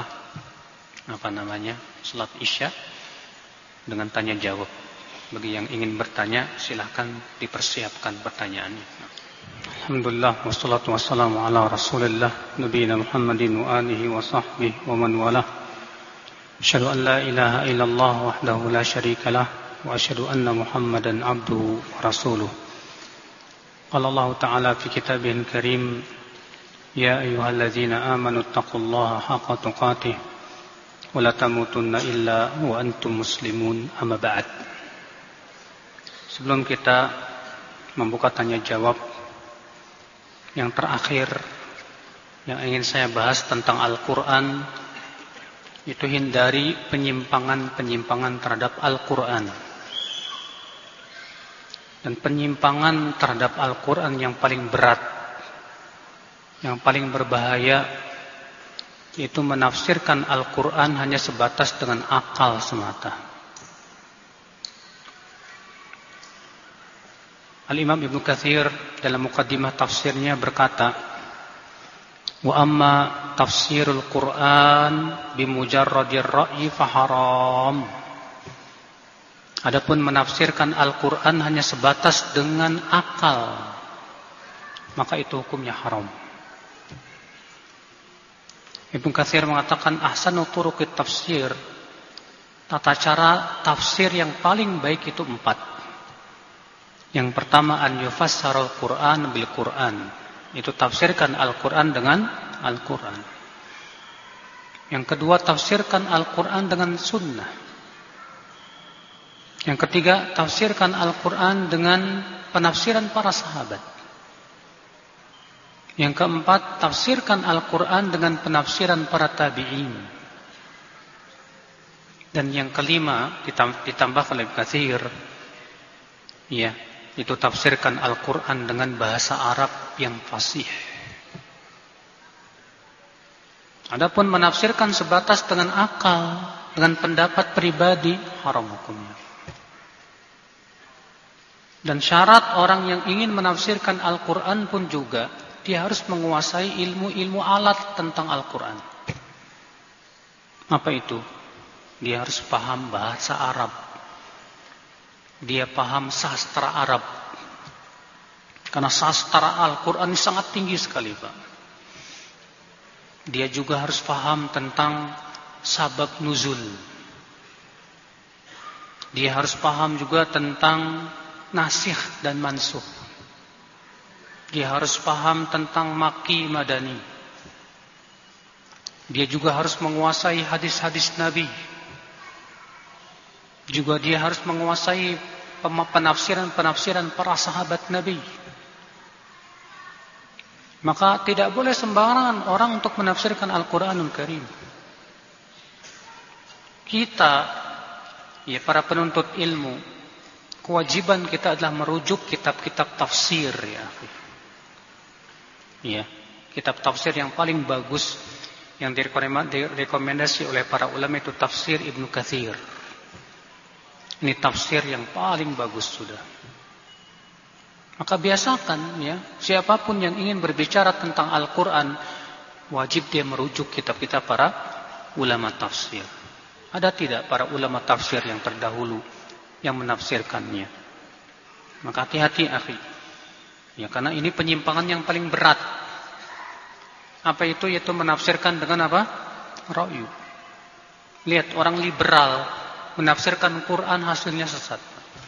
salat Isya dengan tanya jawab. Bagi yang ingin bertanya, silahkan dipersiapkan pertanyaannya. Alhamdulillah, wassalatu wassalamu ala Rasulillah nabiyina Muhammadin wa alihi wa sahbihi wa man walah. Asyhadu an la ilaha illallah wahdahu la syarika lah wa asyhadu anna Muhammadan abduhu wa rasuluh. Qala Allah Ta'ala fi kitabihil karim, ya ayyuhalladzina amanu taqullaha haqqa tuqatih wa la tamutunna illa wa antum muslimun, amma ba'd. Sebelum kita membuka tanya jawab yang terakhir yang ingin saya bahas tentang Al-Quran, itu hindari penyimpangan-penyimpangan terhadap Al-Quran. Dan penyimpangan terhadap Al-Quran yang paling berat, yang paling berbahaya, yaitu menafsirkan Al-Quran hanya sebatas dengan akal semata. Al-Imam Ibnu Katsir dalam muqaddimah tafsirnya berkata, wa amma tafsirul Quran bimujarradir ra'yi faharam. Adapun menafsirkan Al-Quran hanya sebatas dengan akal, maka itu hukumnya haram. Ibnu Katsir mengatakan ahsanu turuqit tafsir, tata cara tafsir yang paling baik itu 4. Yang pertama, an yufassarul Quran bil Quran, itu tafsirkan Al-Quran dengan Al-Quran. Yang kedua, tafsirkan Al-Quran dengan sunnah. Yang ketiga, tafsirkan Al-Quran dengan penafsiran para sahabat. Yang keempat, tafsirkan Al-Quran dengan penafsiran para tabi'in. Dan yang kelima, ditambah oleh Ibnu Katsir, ya, itu tafsirkan Al-Quran dengan bahasa Arab yang fasih. Adapun menafsirkan sebatas dengan akal, dengan pendapat pribadi, haram hukumnya. Dan syarat orang yang ingin menafsirkan Al-Quran pun juga, dia harus menguasai ilmu-ilmu alat tentang Al-Quran. Apa itu? Dia harus paham bahasa Arab. Dia paham sastra Arab. Karena sastra Al-Quran ini sangat tinggi sekali, Pak. Dia juga harus paham tentang sabab nuzul. Dia harus paham juga tentang nasikh dan mansukh. Dia harus paham tentang maki madani. Dia juga harus menguasai hadis-hadis Nabi. Juga dia harus menguasai penafsiran-penafsiran para sahabat Nabi. Maka tidak boleh sembarangan orang untuk menafsirkan Al-Quranul Karim. Kita, ya para penuntut ilmu, kewajiban kita adalah merujuk kitab-kitab tafsir, ya, kitab tafsir yang paling bagus yang direkomendasi oleh para ulama itu tafsir Ibnu Katsir. Ini tafsir yang paling bagus sudah. Maka biasakan, ya, siapapun yang ingin berbicara tentang Al-Quran wajib dia merujuk kitab-kitab para ulama tafsir. Ada tidak para ulama tafsir yang terdahulu yang menafsirkannya? Maka hati-hati akhi. Ya, karena ini penyimpangan yang paling berat. Apa itu? Yaitu menafsirkan dengan apa? Ra'yu. Lihat orang liberal menafsirkan Quran hasilnya sesat.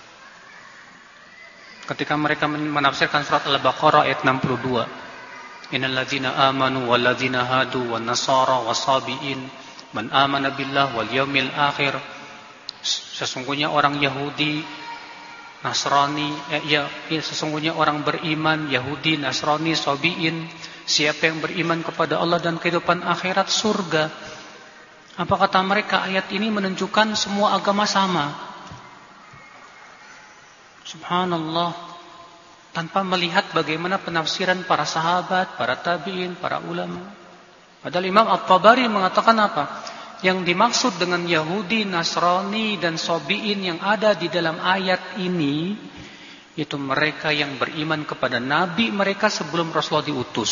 Ketika mereka menafsirkan surat Al-Baqarah ayat 62. Innal ladzina amanu wal ladzina hadu wan nasara wasabiin man amana billah wal yaumil akhir. Sesungguhnya orang Yahudi, Nasrani, sesungguhnya orang beriman Yahudi, Nasrani, Sabiin, siapa yang beriman kepada Allah dan kehidupan akhirat surga. Apa kata mereka? Ayat ini menunjukkan semua agama sama. Subhanallah. Tanpa melihat bagaimana penafsiran para sahabat, para tabi'in, para ulama. Padahal Imam At-Tabari mengatakan apa? Yang dimaksud dengan Yahudi, Nasrani, dan Sabi'in yang ada di dalam ayat ini, itu mereka yang beriman kepada Nabi mereka sebelum Rasulullah diutus.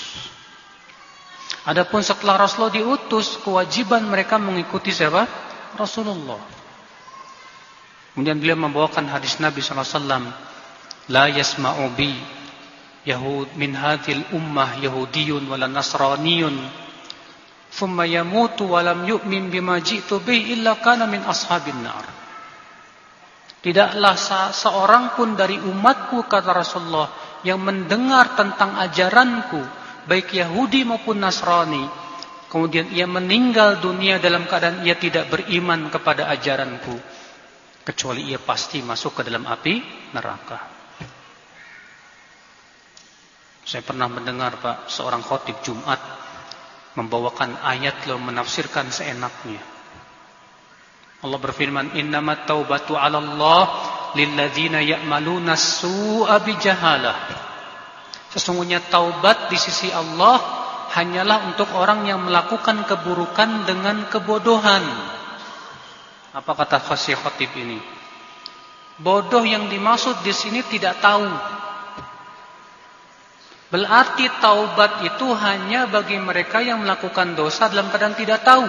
Adapun setelah Rasulullah diutus, kewajiban mereka mengikuti siapa? Rasulullah. Kemudian beliau membawakan hadis Nabi SAW. La yasma'u bi Yahud min hadhil ummah Yahudiyun wala Nasraniyun thumma yamutu walam yu'min bima ji'tu bih illa kana min ashabin nar. Tidaklah seorang pun dari umatku, kata Rasulullah, yang mendengar tentang ajaranku, baik Yahudi maupun Nasrani, kemudian ia meninggal dunia dalam keadaan ia tidak beriman kepada ajaranku, kecuali ia pasti masuk ke dalam api neraka. Saya pernah mendengar Pak, seorang khatib Jumat membawakan ayat lalu menafsirkan seenaknya. Allah berfirman, innamat taubatu 'ala Allah lilladzina ya'maluna as-su'a bijahalah. Sesungguhnya taubat di sisi Allah hanyalah untuk orang yang melakukan keburukan dengan kebodohan. Apa kata fasih khatib ini? Bodoh yang dimaksud di sini tidak tahu. Berarti taubat itu hanya bagi mereka yang melakukan dosa dalam keadaan tidak tahu.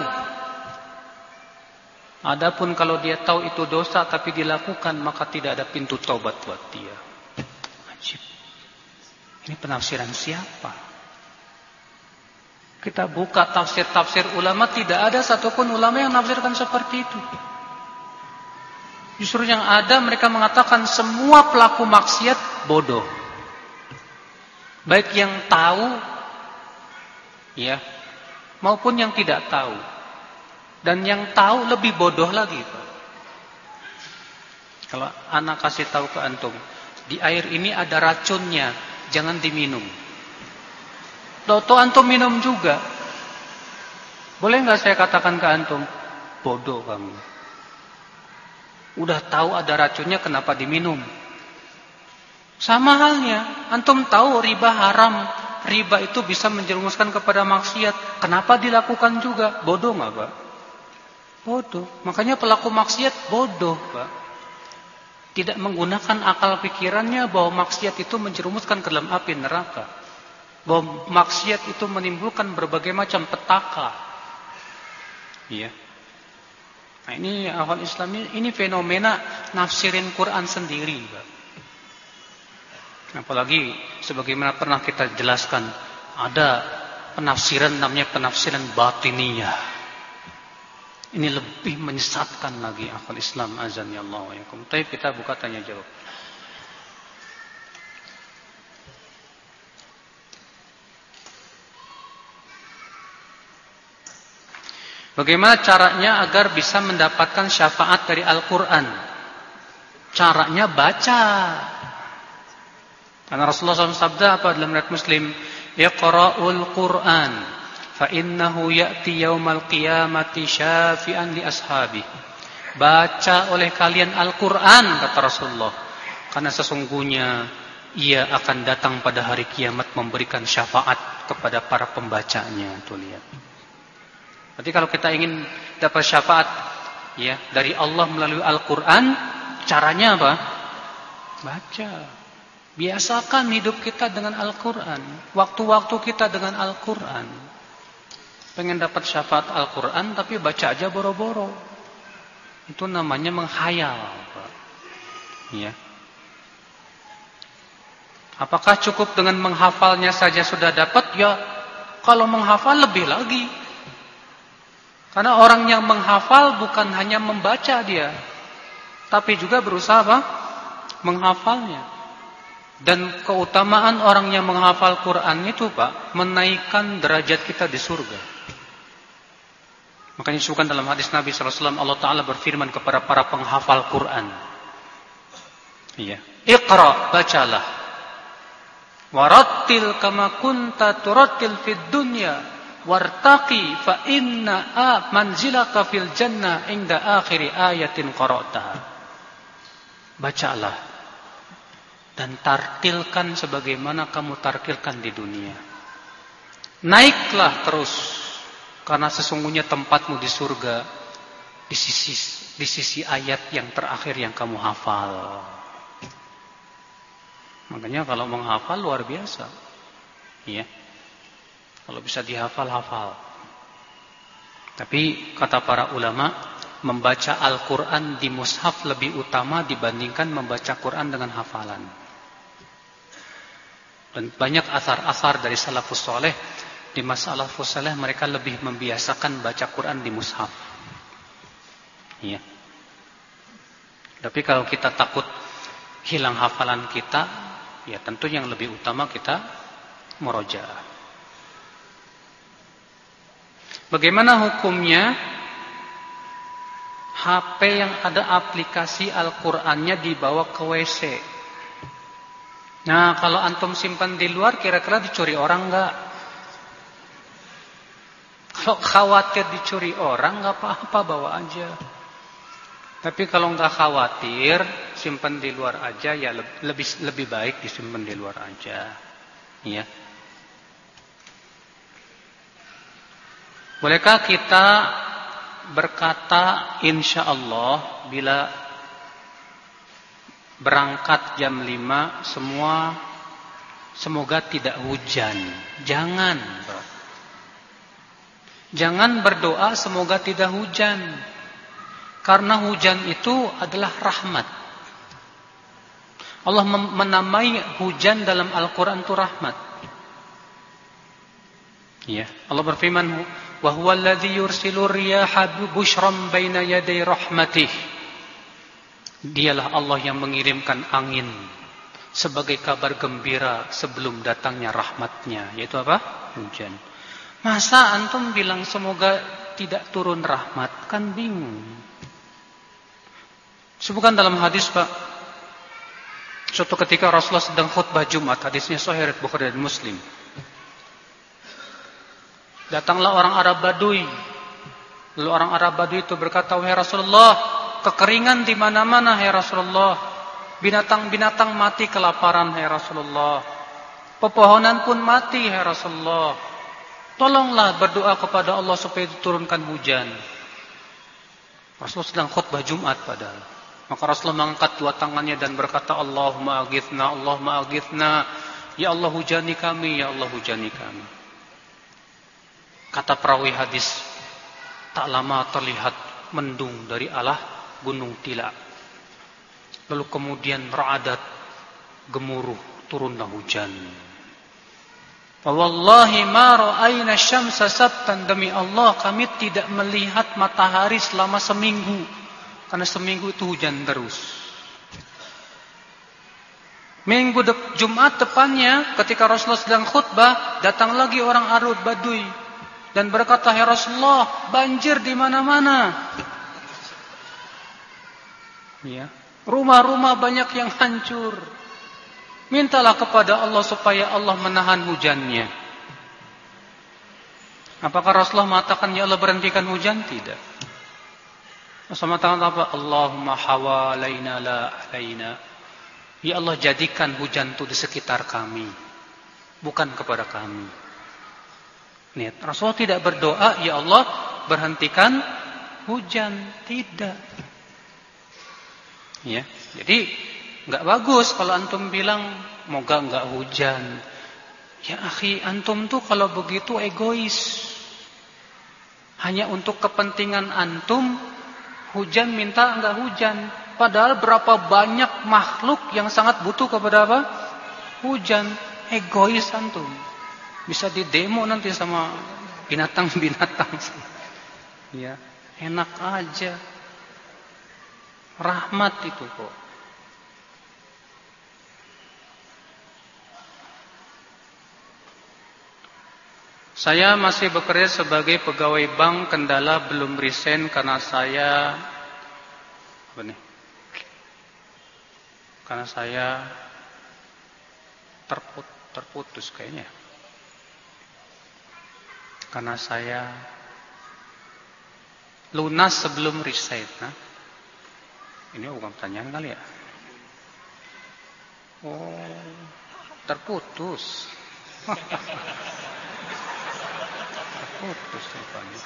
Adapun kalau dia tahu itu dosa tapi dilakukan, maka tidak ada pintu taubat buat dia. Ajib. Ini penafsiran siapa? Kita buka tafsir-tafsir ulama, tidak ada satupun ulama yang menafsirkan seperti itu. Justru yang ada mereka mengatakan semua pelaku maksiat bodoh. Baik yang tahu, ya, maupun yang tidak tahu. Dan yang tahu lebih bodoh lagi, Pak. Kalau anak kasih tahu ke antum, di air ini ada racunnya, jangan diminum. Toto antum minum juga. Boleh nggak saya katakan ke antum, bodoh kamu. Udah tahu ada racunnya, kenapa diminum? Sama halnya, antum tahu riba haram, riba itu bisa menjerumuskan kepada maksiat, kenapa dilakukan juga? Bodoh nggak, Pak? Bodoh. Makanya pelaku maksiat bodoh, Pak. Tidak menggunakan akal pikirannya bahwa maksiat itu menjerumuskan ke dalam api neraka. Bahwa maksiat itu menimbulkan berbagai macam petaka. Iya. Nah, ini awal Islam ini fenomena nafsirin Quran sendiri, Pak. Apalagi sebagaimana pernah kita jelaskan, ada penafsiran namanya penafsiran batiniyah. Ini lebih menyesatkan lagi akal Islam, azan ya Allah wa yakum. Tapi kita buka tanya jawab. Bagaimana caranya agar bisa mendapatkan syafaat dari Al-Quran? Caranya baca. Karena Rasulullah SAW sabda apa dalam riwayat Muslim? Iqra'ul Qur'an fa innahu ya'ti yaumal qiyamati syafi'an li ashabi. Baca oleh kalian Al-Quran, kata Rasulullah, karena sesungguhnya ia akan datang pada hari kiamat memberikan syafaat kepada para pembacanya. Tuh lihat. Berarti kalau kita ingin dapat syafaat ya dari Allah melalui Al-Quran, caranya apa? Baca. Biasakan hidup kita dengan Al-Quran, waktu-waktu kita dengan Al-Quran. Pengen dapat syafaat Al-Quran tapi baca aja boro-boro. Itu namanya menghayal, Pak. Ya. Apakah cukup dengan menghafalnya saja sudah dapat? Ya, kalau menghafal lebih lagi. Karena orang yang menghafal bukan hanya membaca dia, tapi juga berusaha apa? Menghafalnya. Dan keutamaan orang yang menghafal Quran itu, Pak, menaikkan derajat kita di surga. Makanya disebutkan dalam hadis Nabi SAW, Allah Ta'ala berfirman kepada para penghafal Quran. Iya. Iqra, bacalah. Warattil kama kunta turattil fid dunya. Wartaqi fa inna manzilaka fil jannah inda akhiri ayatin qara'taha. Bacalah dan tartilkan sebagaimana kamu tartilkan di dunia. Naiklah terus, karena sesungguhnya tempatmu di surga di sisi ayat yang terakhir yang kamu hafal. Makanya kalau menghafal luar biasa. Ya. Kalau bisa dihafal-hafal. Tapi kata para ulama, membaca Al-Quran di mushaf lebih utama dibandingkan membaca Quran dengan hafalan. Dan banyak asar-asar dari salafus saleh, di masa salafus saleh mereka lebih membiasakan baca Quran di mushaf. Ya. Tapi kalau kita takut hilang hafalan kita, ya tentu yang lebih utama kita murojaah. Bagaimana hukumnya HP yang ada aplikasi Al-Qur'annya dibawa ke WC? Nah, kalau antum simpan di luar, kira-kira dicuri orang enggak? Kalau khawatir dicuri orang, enggak apa-apa, bawa aja. Tapi kalau enggak khawatir, simpan di luar aja, ya lebih baik disimpan di luar aja. Ya. Bolehkah kita berkata insya Allah bila berangkat jam 5 semoga tidak hujan? Jangan. Jangan berdoa semoga tidak hujan. Karena hujan itu adalah rahmat. Allah menamai hujan dalam Al-Quran itu rahmat. Ya, Allah berfirman, wa huwa alladhi yursilu riyaha bushran baina yaday rahmatih. Dialah Allah yang mengirimkan angin sebagai kabar gembira sebelum datangnya rahmatnya, yaitu apa? Hujan. Masa antum bilang semoga tidak turun rahmat? Kan bingung. Sebutkan dalam hadis, Pak, suatu ketika Rasulullah sedang khutbah Jumat, hadisnya Sahih riwayat Bukhari dan Muslim. Datanglah orang Arab Badui. Lalu orang Arab Badui itu berkata, "Wahai Rasulullah, kekeringan di mana-mana, hai Rasulullah. Binatang-binatang mati kelaparan, hai Rasulullah. Pepohonan pun mati, hai Rasulullah. Tolonglah berdoa kepada Allah supaya diturunkan hujan." Rasulullah sedang khutbah Jumat padahal. Maka Rasulullah mengangkat dua tangannya dan berkata, "Allahumma aghithna, Allahumma aghithna. Ya Allah hujani kami, ya Allah hujani kami." Kata perawi hadis, tak lama terlihat mendung dari arah gunung Tila. Lalu kemudian ra'adat, gemuruh, turunlah hujan. Wallahi ma ra'ayna syamsa sabtan, demi Allah kami tidak melihat matahari selama seminggu. Karena seminggu itu hujan terus. Minggu Jumat depannya ketika Rasulullah sedang khutbah, datang lagi orang Arab Badui. dan berkata, "Ya Rasulullah, banjir di mana-mana." Ya, rumah-rumah banyak yang hancur. Mintalah kepada Allah supaya Allah menahan hujannya. Apakah Rasulullah mengatakan, "Ya Allah, berhentikan hujan"? Tidak. Rasulullah mengatakan apa? "Allahumma hawalaina la alaina." Ya Allah, jadikan hujan itu di sekitar kami, bukan kepada kami. Lihat, Rasulullah tidak berdoa, "Ya Allah, berhentikan hujan." Tidak. Ya, jadi nggak bagus kalau antum bilang moga nggak hujan. Ya akhi, antum tuh kalau begitu egois. Hanya untuk kepentingan antum hujan, minta nggak hujan. Padahal berapa banyak makhluk yang sangat butuh kepada apa? Hujan. Egois antum. Bisa didemo nanti sama binatang-binatang. Ya, enak aja. Rahmat itu kok. Saya masih bekerja sebagai pegawai bank, kendala belum resign karena saya terputus kayaknya. Karena saya lunas sebelum resign. Nah, ini bukan pertanyaan kali ya? Oh, terputus. Terputus rupanya.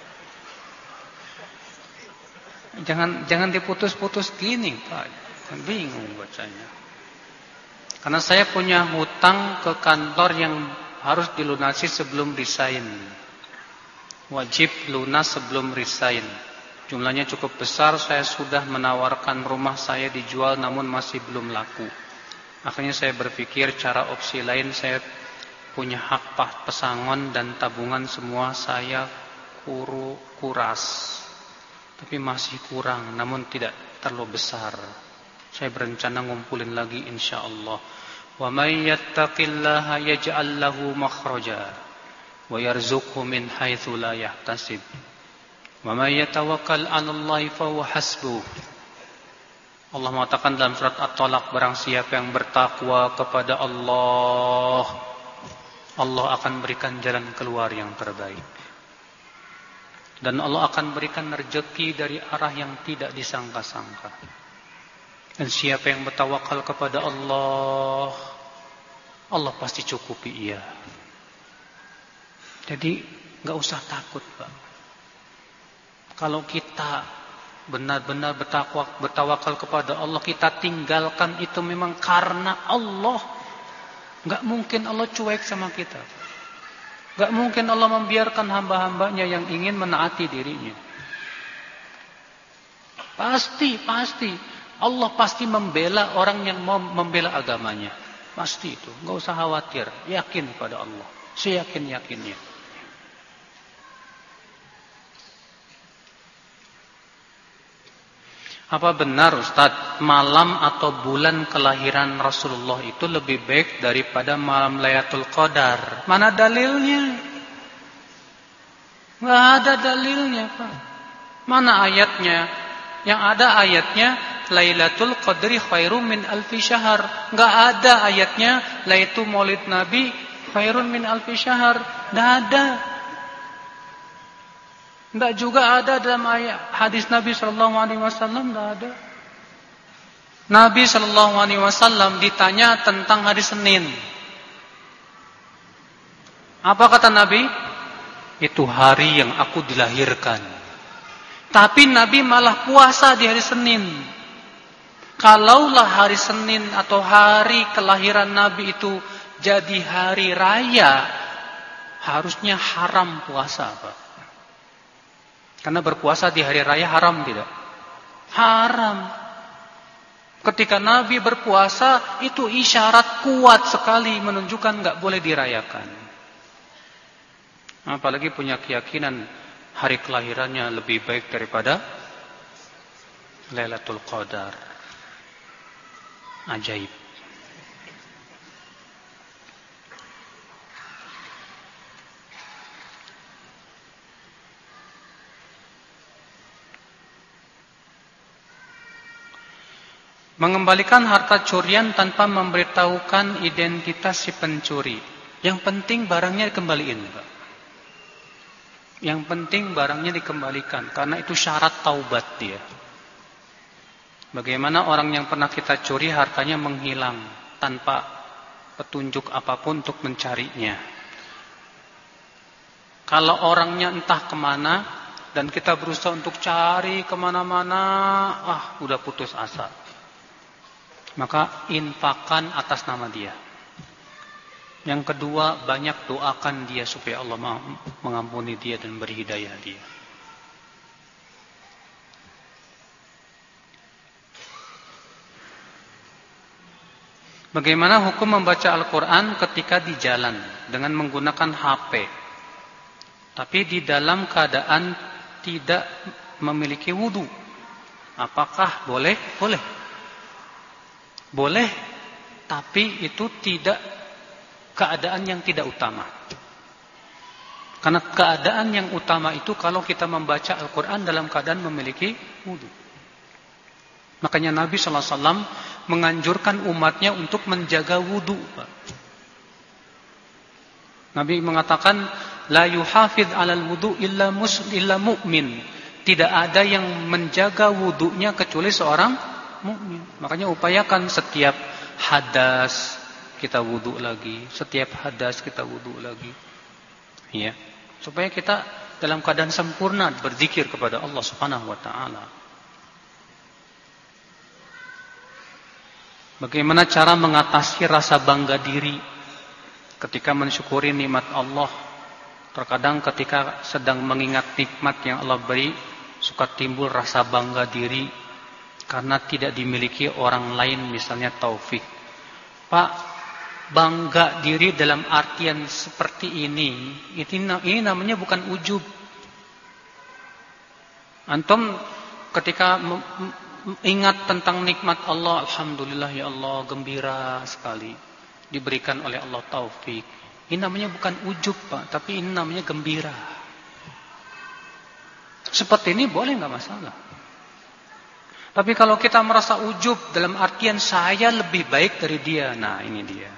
Jangan diputus-putus gini, Pak. Bingung bacanya. Karena saya punya hutang ke kantor yang harus dilunasi sebelum resign. Wajib lunas sebelum resign. Jumlahnya cukup besar, saya sudah menawarkan rumah saya dijual namun masih belum laku. Akhirnya saya berpikir cara opsi lain, saya punya hak pesangon dan tabungan semua saya kuras. Tapi masih kurang, namun tidak terlalu besar. Saya berencana ngumpulin lagi insyaallah. Wa may yattaqillaha yaj'al lahu makhraja wa yarzuqhu min haitsu la yahtasib. Wa may yatawakkal 'alallahi fa huwa hasbuh. Allah mengatakan dalam surat At-Talaq, barang siapa yang bertakwa kepada Allah, Allah akan berikan jalan keluar yang terbaik. Dan Allah akan berikan rezeki dari arah yang tidak disangka-sangka. Dan siapa yang bertawakal kepada Allah, Allah pasti cukupi ia. Jadi gak usah takut, Pak. Kalau kita benar-benar bertawakal kepada Allah, kita tinggalkan itu memang karena Allah. Gak mungkin Allah cuek sama kita. Gak mungkin Allah membiarkan hamba-hambanya yang ingin menaati dirinya. Pasti. Allah pasti membela orang yang mau membela agamanya. Pasti itu. Gak usah khawatir. Yakin pada Allah. Seyakin-yakinnya. Apa benar Ustadz, malam atau bulan kelahiran Rasulullah itu lebih baik daripada malam Lailatul Qadar? Mana dalilnya? Nggak ada dalilnya, Pak. Mana ayatnya? Yang ada ayatnya Lailatul Qadri khairum min alfi syahr. Nggak ada ayatnya Lailatul Maulid Nabi khairum min alfi syahr. Nggak ada. Tidak juga ada dalam ayat hadis Nabi SAW, tidak ada. Nabi SAW ditanya tentang hari Senin. Apa kata Nabi? Itu hari yang aku dilahirkan. Tapi Nabi malah puasa di hari Senin. Kalaulah hari Senin atau hari kelahiran Nabi itu jadi hari raya, harusnya haram puasa, Pak. Karena berpuasa di hari raya haram tidak? Haram. Ketika Nabi berpuasa, itu isyarat kuat sekali menunjukkan nggak boleh dirayakan. Apalagi punya keyakinan hari kelahirannya lebih baik daripada Lailatul Qadar. Ajaib. Mengembalikan harta curian tanpa memberitahukan identitas si pencuri. Yang penting barangnya dikembaliin, Pak. Yang penting barangnya dikembalikan, karena itu syarat taubat dia. Bagaimana orang yang pernah kita curi hartanya menghilang tanpa petunjuk apapun untuk mencarinya. Kalau orangnya entah kemana dan kita berusaha untuk cari kemana-mana, udah putus asa. Maka infakkan atas nama dia. Yang kedua, banyak doakan dia supaya Allah mengampuni dia dan beri hidayah dia. Bagaimana hukum membaca Al-Quran ketika di jalan dengan menggunakan HP, tapi di dalam keadaan tidak memiliki wudu? Apakah boleh? Boleh. Boleh, tapi itu tidak keadaan yang tidak utama. Karena keadaan yang utama itu kalau kita membaca Al-Quran dalam keadaan memiliki wudu. Makanya Nabi SAW menganjurkan umatnya untuk menjaga wudu. Nabi mengatakan, la yuhafidh alal wudu illa mu'min. Tidak ada yang menjaga wudunya kecuali seorang mukmin. Makanya upayakan setiap hadas kita wudu lagi, setiap hadas kita wudu lagi. Ya, supaya kita dalam keadaan sempurna berzikir kepada Allah Subhanahu wa taala. Bagaimana cara mengatasi rasa bangga diri ketika mensyukuri nikmat Allah? Terkadang ketika sedang mengingat nikmat yang Allah beri, suka timbul rasa bangga diri karena tidak dimiliki orang lain, misalnya taufik. Pak, bangga diri dalam artian seperti ini namanya bukan ujub. Antum ketika ingat tentang nikmat Allah, alhamdulillah ya Allah, gembira sekali diberikan oleh Allah taufik. Ini namanya bukan ujub, Pak, tapi ini namanya gembira. Seperti ini boleh nggak masalah. Tapi kalau kita merasa ujub dalam artian saya lebih baik dari dia, nah ini dia.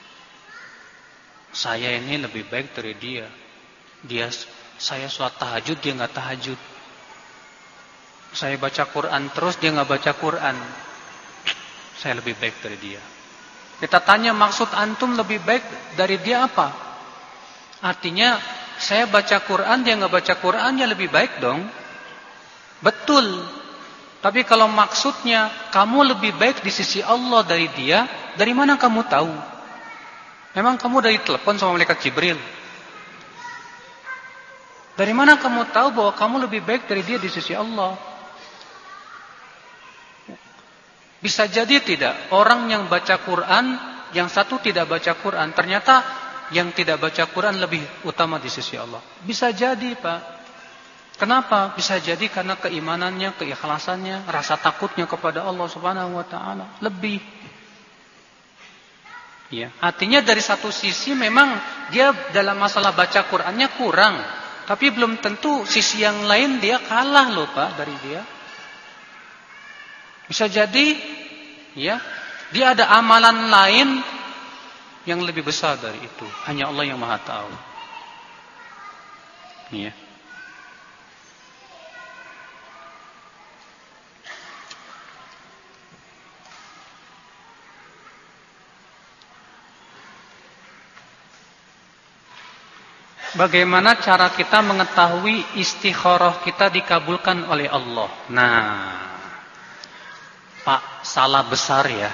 Saya ini lebih baik dari dia. Saya sholat tahajud, dia nggak tahajud. Saya baca Quran terus, dia nggak baca Quran. Saya lebih baik dari dia. Kita tanya, maksud antum lebih baik dari dia apa? Artinya saya baca Quran, dia nggak baca Quran, ya lebih baik dong. Betul. Tapi kalau maksudnya kamu lebih baik di sisi Allah dari dia, dari mana kamu tahu? Memang kamu dari telepon sama malaikat Jibril? Dari mana kamu tahu bahwa kamu lebih baik dari dia di sisi Allah? Bisa jadi tidak. Orang yang baca Quran, yang satu tidak baca Quran, ternyata yang tidak baca Quran lebih utama di sisi Allah. Bisa jadi, Pak. Kenapa? Bisa jadi karena keimanannya, keikhlasannya, rasa takutnya kepada Allah Subhanahu wa taala lebih. Ya, artinya dari satu sisi memang dia dalam masalah baca Qur'annya kurang, tapi belum tentu sisi yang lain dia kalah loh, Pak, dari dia. Bisa jadi ya, dia ada amalan lain yang lebih besar dari itu. Hanya Allah yang Maha tahu. Ya. Bagaimana cara kita mengetahui istikharah kita dikabulkan oleh Allah? Nah, Pak, salah besar ya.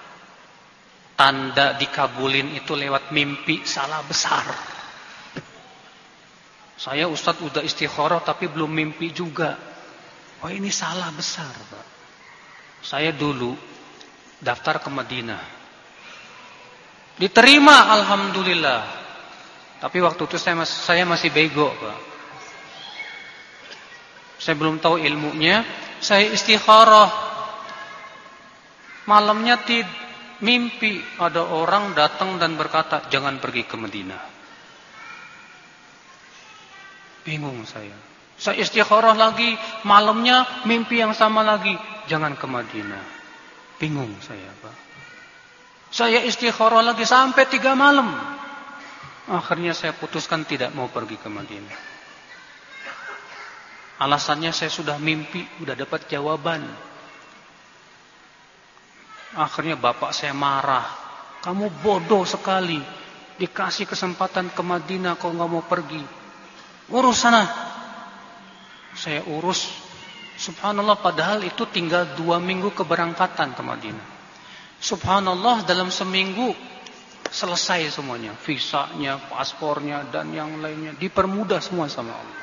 Tanda dikabulin itu lewat mimpi, salah besar. Saya Ustadz udah istikharah tapi belum mimpi juga. Oh, ini salah besar, Pak. Saya dulu daftar ke Madinah. Diterima, alhamdulillah. Tapi waktu itu saya masih bego, Pak. Saya belum tahu ilmunya. Saya istikharah. Malamnya mimpi ada orang datang dan berkata, jangan pergi ke Madinah. Bingung saya. Saya istikharah lagi. Malamnya mimpi yang sama lagi. Jangan ke Madinah. Bingung saya, Pak. Saya istikharah lagi sampai 3 malam. Akhirnya saya putuskan tidak mau pergi ke Madinah. Alasannya saya sudah mimpi, sudah dapat jawaban. Akhirnya bapak saya marah. Kamu bodoh sekali. Dikasih kesempatan ke Madinah kau nggak mau pergi. Urus sana. Saya urus. Subhanallah, padahal itu tinggal 2 minggu keberangkatan ke Madinah. Subhanallah, dalam seminggu selesai semuanya. Visanya, paspornya, dan yang lainnya. Dipermudah semua sama Allah.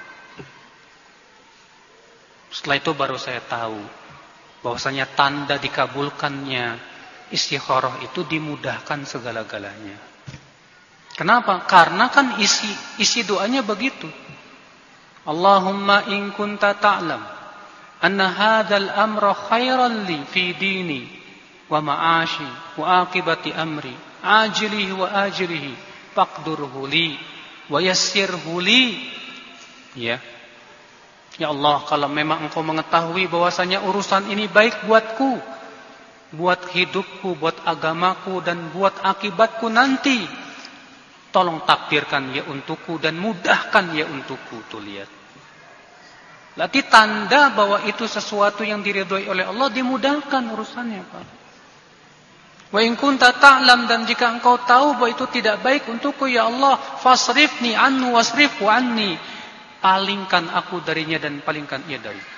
Setelah itu baru saya tahu bahwasanya tanda dikabulkannya istikharah itu dimudahkan segala-galanya. Kenapa? Karena kan isi doanya begitu. Allahumma in kunta ta'lam anna hadzal amra khairan li fi dini wa ma'ashi wa aqibati amri ajilihi wa ajilihi faqdurhu li wa yassirhu li. Ya Allah, kalau memang engkau mengetahui bahwasanya urusan ini baik buatku, buat hidupku, buat agamaku, dan buat akibatku nanti, tolong takdirkan ya untukku dan mudahkan ya untukku. Tuh lihat. Berarti tanda bahwa itu sesuatu yang diridhoi oleh Allah, dimudahkan urusannya, Pak. Wa in kunta ta'lam, dan jika engkau tahu bahwa itu tidak baik untukku, ya Allah, fasrifni anhu wasrifhu anni. Palingkan aku darinya dan palingkan ia dariku.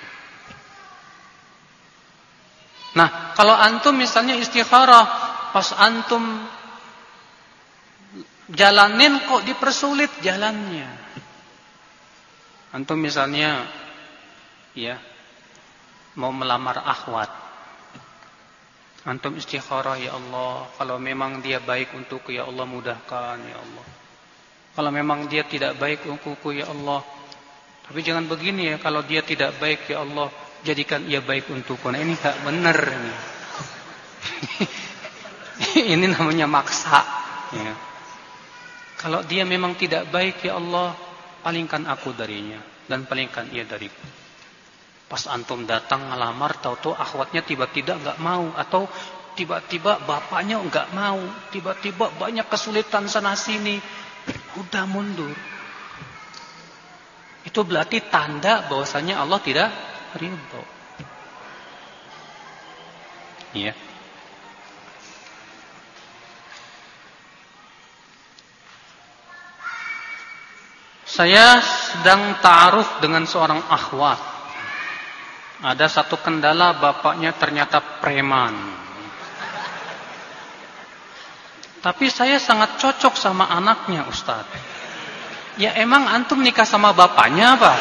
Nah, kalau antum misalnya istikharah, pas antum jalanin kok dipersulit jalannya. Antum misalnya mau melamar akhwat. Antum istikharah, ya Allah, kalau memang dia baik untukku, ya Allah, mudahkan, ya Allah. Kalau memang dia tidak baik untukku, ya Allah, tapi jangan begini ya, kalau dia tidak baik, ya Allah, jadikan ia baik untukku. Nah, ini gak benar ini. Ini namanya maksa, ya. Kalau dia memang tidak baik, ya Allah, palingkan aku darinya dan palingkan ia dariku. Pas antum datang ngelamar, tahu-tahu akhwatnya tiba-tiba nggak mau, atau tiba-tiba bapaknya nggak mau, tiba-tiba banyak kesulitan sana sini, udah mundur. Itu berarti tanda bahwasanya Allah tidak ridho. Iya. Saya sedang ta'aruf dengan seorang akhwat. Ada satu kendala, bapaknya ternyata preman. Tapi saya sangat cocok sama anaknya, Ustaz. Ya emang antum nikah sama bapaknya apa?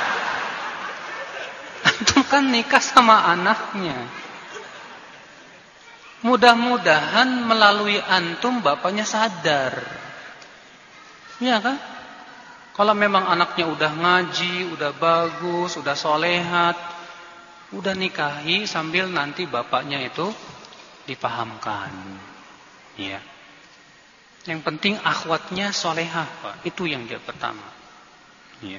Antum kan nikah sama anaknya. Mudah-mudahan melalui antum bapaknya sadar. Iya kan? Kalau memang anaknya udah ngaji, udah bagus, udah solehat, udah nikahi, sambil nanti bapaknya itu dipahamkan. Ya. Yang penting akhwatnya solehah, Pak. Itu yang dia pertama. Ya.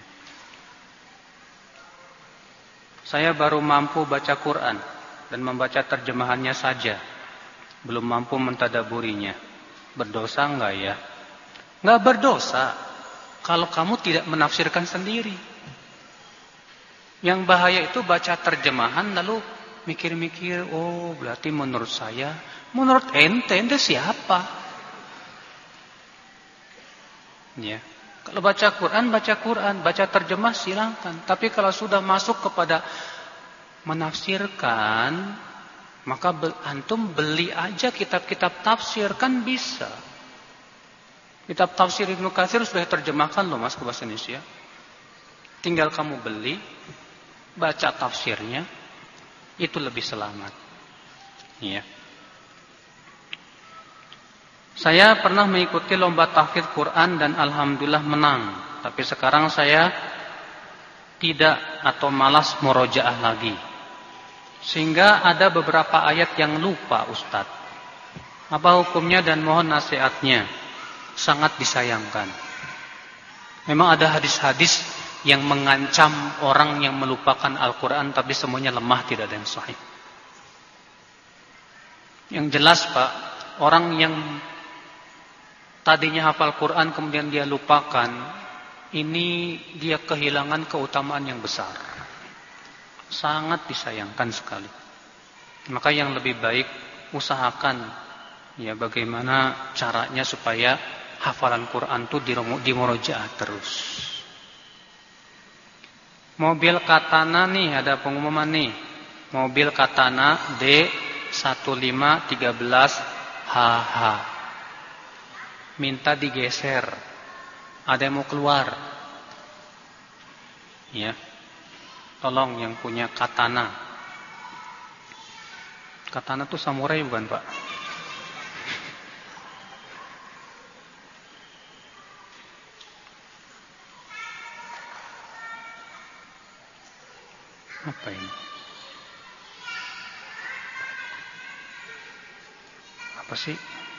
Saya baru mampu baca Quran dan membaca terjemahannya saja, belum mampu mentadaburinya. Berdosa enggak ya? Enggak berdosa kalau kamu tidak menafsirkan sendiri. Yang bahaya itu baca terjemahan lalu mikir-mikir, oh berarti menurut saya, menurut ente siapa? Ya. Kalau baca Quran, baca terjemah silakan. Tapi kalau sudah masuk kepada menafsirkan, maka antum beli aja kitab-kitab tafsir, kan bisa. Kitab tafsir Ibnu Katsir sudah terjemahkan loh Mas ke bahasa Indonesia. Tinggal kamu beli, baca tafsirnya, itu lebih selamat. Ya. Saya pernah mengikuti lomba tahfidz Quran dan alhamdulillah menang. Tapi sekarang saya tidak atau malas murojaah lagi. Sehingga ada beberapa ayat yang lupa Ustadz. Apa hukumnya dan mohon nasihatnya? Sangat disayangkan. Memang ada hadis-hadis yang mengancam orang yang melupakan Al-Quran, tapi semuanya lemah, tidak ada yang sahih. Yang jelas Pak, orang yang tadinya hafal Quran kemudian dia lupakan, ini dia kehilangan keutamaan yang besar. Sangat disayangkan sekali. Maka yang lebih baik usahakan ya bagaimana caranya supaya hafalan Quran itu dimurojaah terus. Mobil Katana nih, ada pengumuman nih. Mobil Katana D1513HH. Minta digeser. Ada yang mau keluar. Ya. Tolong yang punya Katana. Katana tuh samurai bukan, Pak? Apa ini? Apa sih?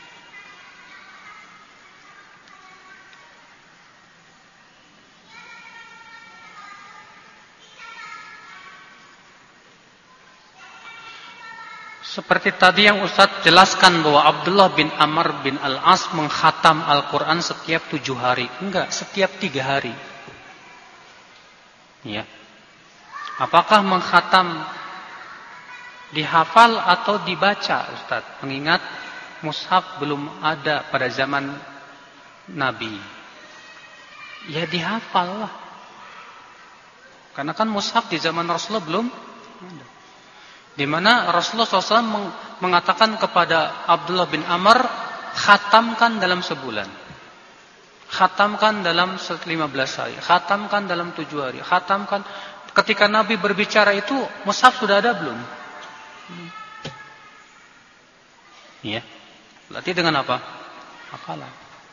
Seperti tadi yang Ustadz jelaskan bahwa Abdullah bin Amr bin Al-As menghatam Al-Quran setiap 7 hari. Enggak, setiap 3 hari. Ya. Apakah menghatam dihafal atau dibaca Ustadz? Mengingat mushaf belum ada pada zaman Nabi. Ya dihafal lah. Karena kan mushaf di zaman Rasulullah belum ada. Di mana Rasulullah SAW mengatakan kepada Abdullah bin Amr, khatamkan dalam sebulan, khatamkan dalam 15 hari, khatamkan dalam 7 hari, khatamkan. Ketika Nabi berbicara itu, mushaf sudah ada belum? Ya, berarti dengan apa? Hafalan.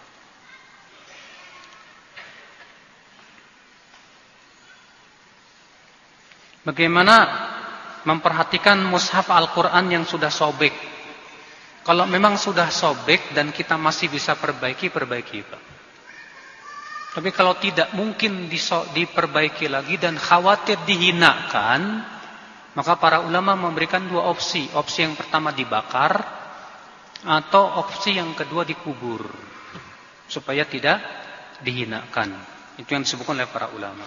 Bagaimana memperhatikan mushaf Al-Quran yang sudah sobek? Kalau memang sudah sobek dan kita masih bisa perbaiki Pak. Tapi kalau tidak mungkin diperbaiki lagi dan khawatir dihinakan, maka para ulama memberikan 2 opsi. Opsi yang pertama dibakar, atau opsi yang kedua dikubur, supaya tidak dihinakan. Itu yang disebutkan oleh para ulama.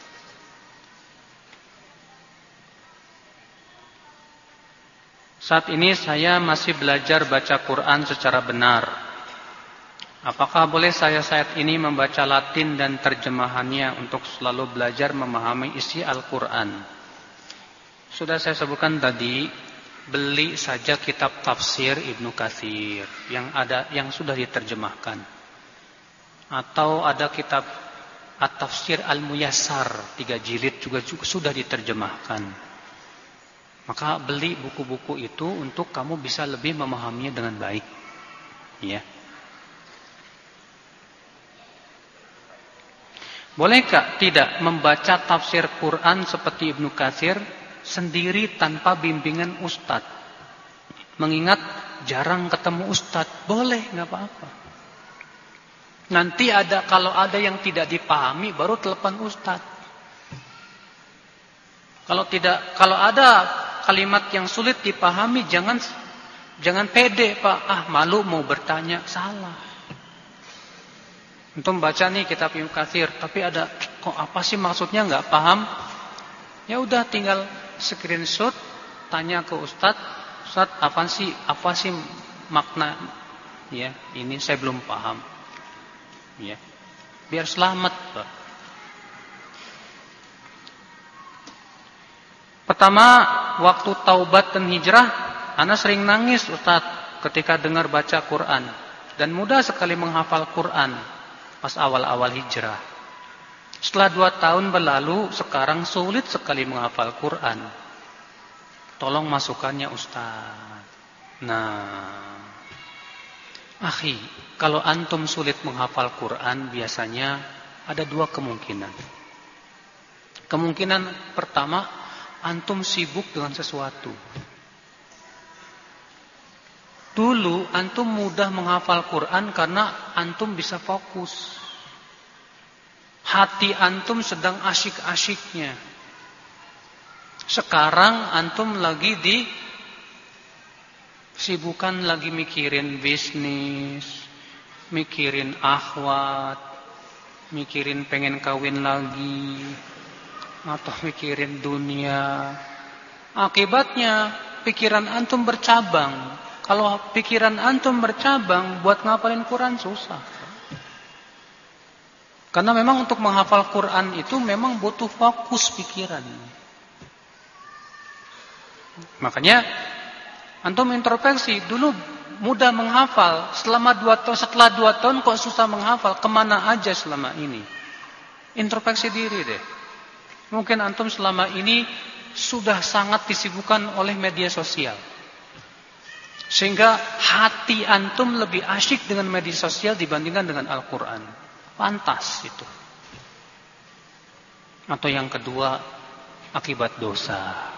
Saat ini saya masih belajar baca Quran secara benar. Apakah boleh saya saat ini membaca Latin dan terjemahannya untuk selalu belajar memahami isi Al-Quran? Sudah saya sebutkan tadi, beli saja kitab tafsir Ibnu Katsir yang sudah diterjemahkan. Atau ada kitab At-Tafsir Al-Muyassar 3 jilid juga sudah diterjemahkan. Maka beli buku-buku itu untuk kamu bisa lebih memahaminya dengan baik. Ya. Bolehkah tidak membaca tafsir Quran seperti Ibnu Katsir sendiri tanpa bimbingan ustadz? Mengingat jarang ketemu ustadz. Boleh, nggak apa-apa. Nanti kalau ada yang tidak dipahami baru telepon ustadz. Kalau ada kalimat yang sulit dipahami, jangan pede Pak. Malu mau bertanya, salah. Untuk membaca nih kitab Ibnu Katsir, tapi ada kok apa sih maksudnya nggak paham? Ya udah tinggal screenshot, tanya ke Ustadz, Ustadz apa sih makna? Ya, ini saya belum paham. Ya, biar selamat Pak. Pertama, waktu taubat dan hijrah, ana sering nangis Ustadz ketika dengar baca Quran dan mudah sekali menghafal Quran. Pas awal-awal hijrah. Setelah 2 tahun berlalu, sekarang sulit sekali menghafal Quran. Tolong masukannya Ustaz. Nah, akhi, kalau antum sulit menghafal Quran, biasanya ada 2 kemungkinan. Kemungkinan pertama, antum sibuk dengan sesuatu. Dulu antum mudah menghafal Quran karena antum bisa fokus. Hati antum sedang asyik-asyiknya. Sekarang antum lagi di Sibukan lagi mikirin bisnis, mikirin akhwat, mikirin pengen kawin lagi, atau mikirin dunia. Akibatnya pikiran antum bercabang. Kalau pikiran antum bercabang, buat ngapalin Quran susah. Karena memang untuk menghafal Quran itu memang butuh fokus pikiran. Makanya antum introspeksi, dulu mudah menghafal, setelah 2 tahun kok susah menghafal, kemana aja selama ini? Introspeksi diri deh. Mungkin antum selama ini sudah sangat disibukkan oleh media sosial, sehingga hati antum lebih asyik dengan media sosial dibandingkan dengan Al-Quran. Pantas itu. Atau yang kedua, akibat dosa.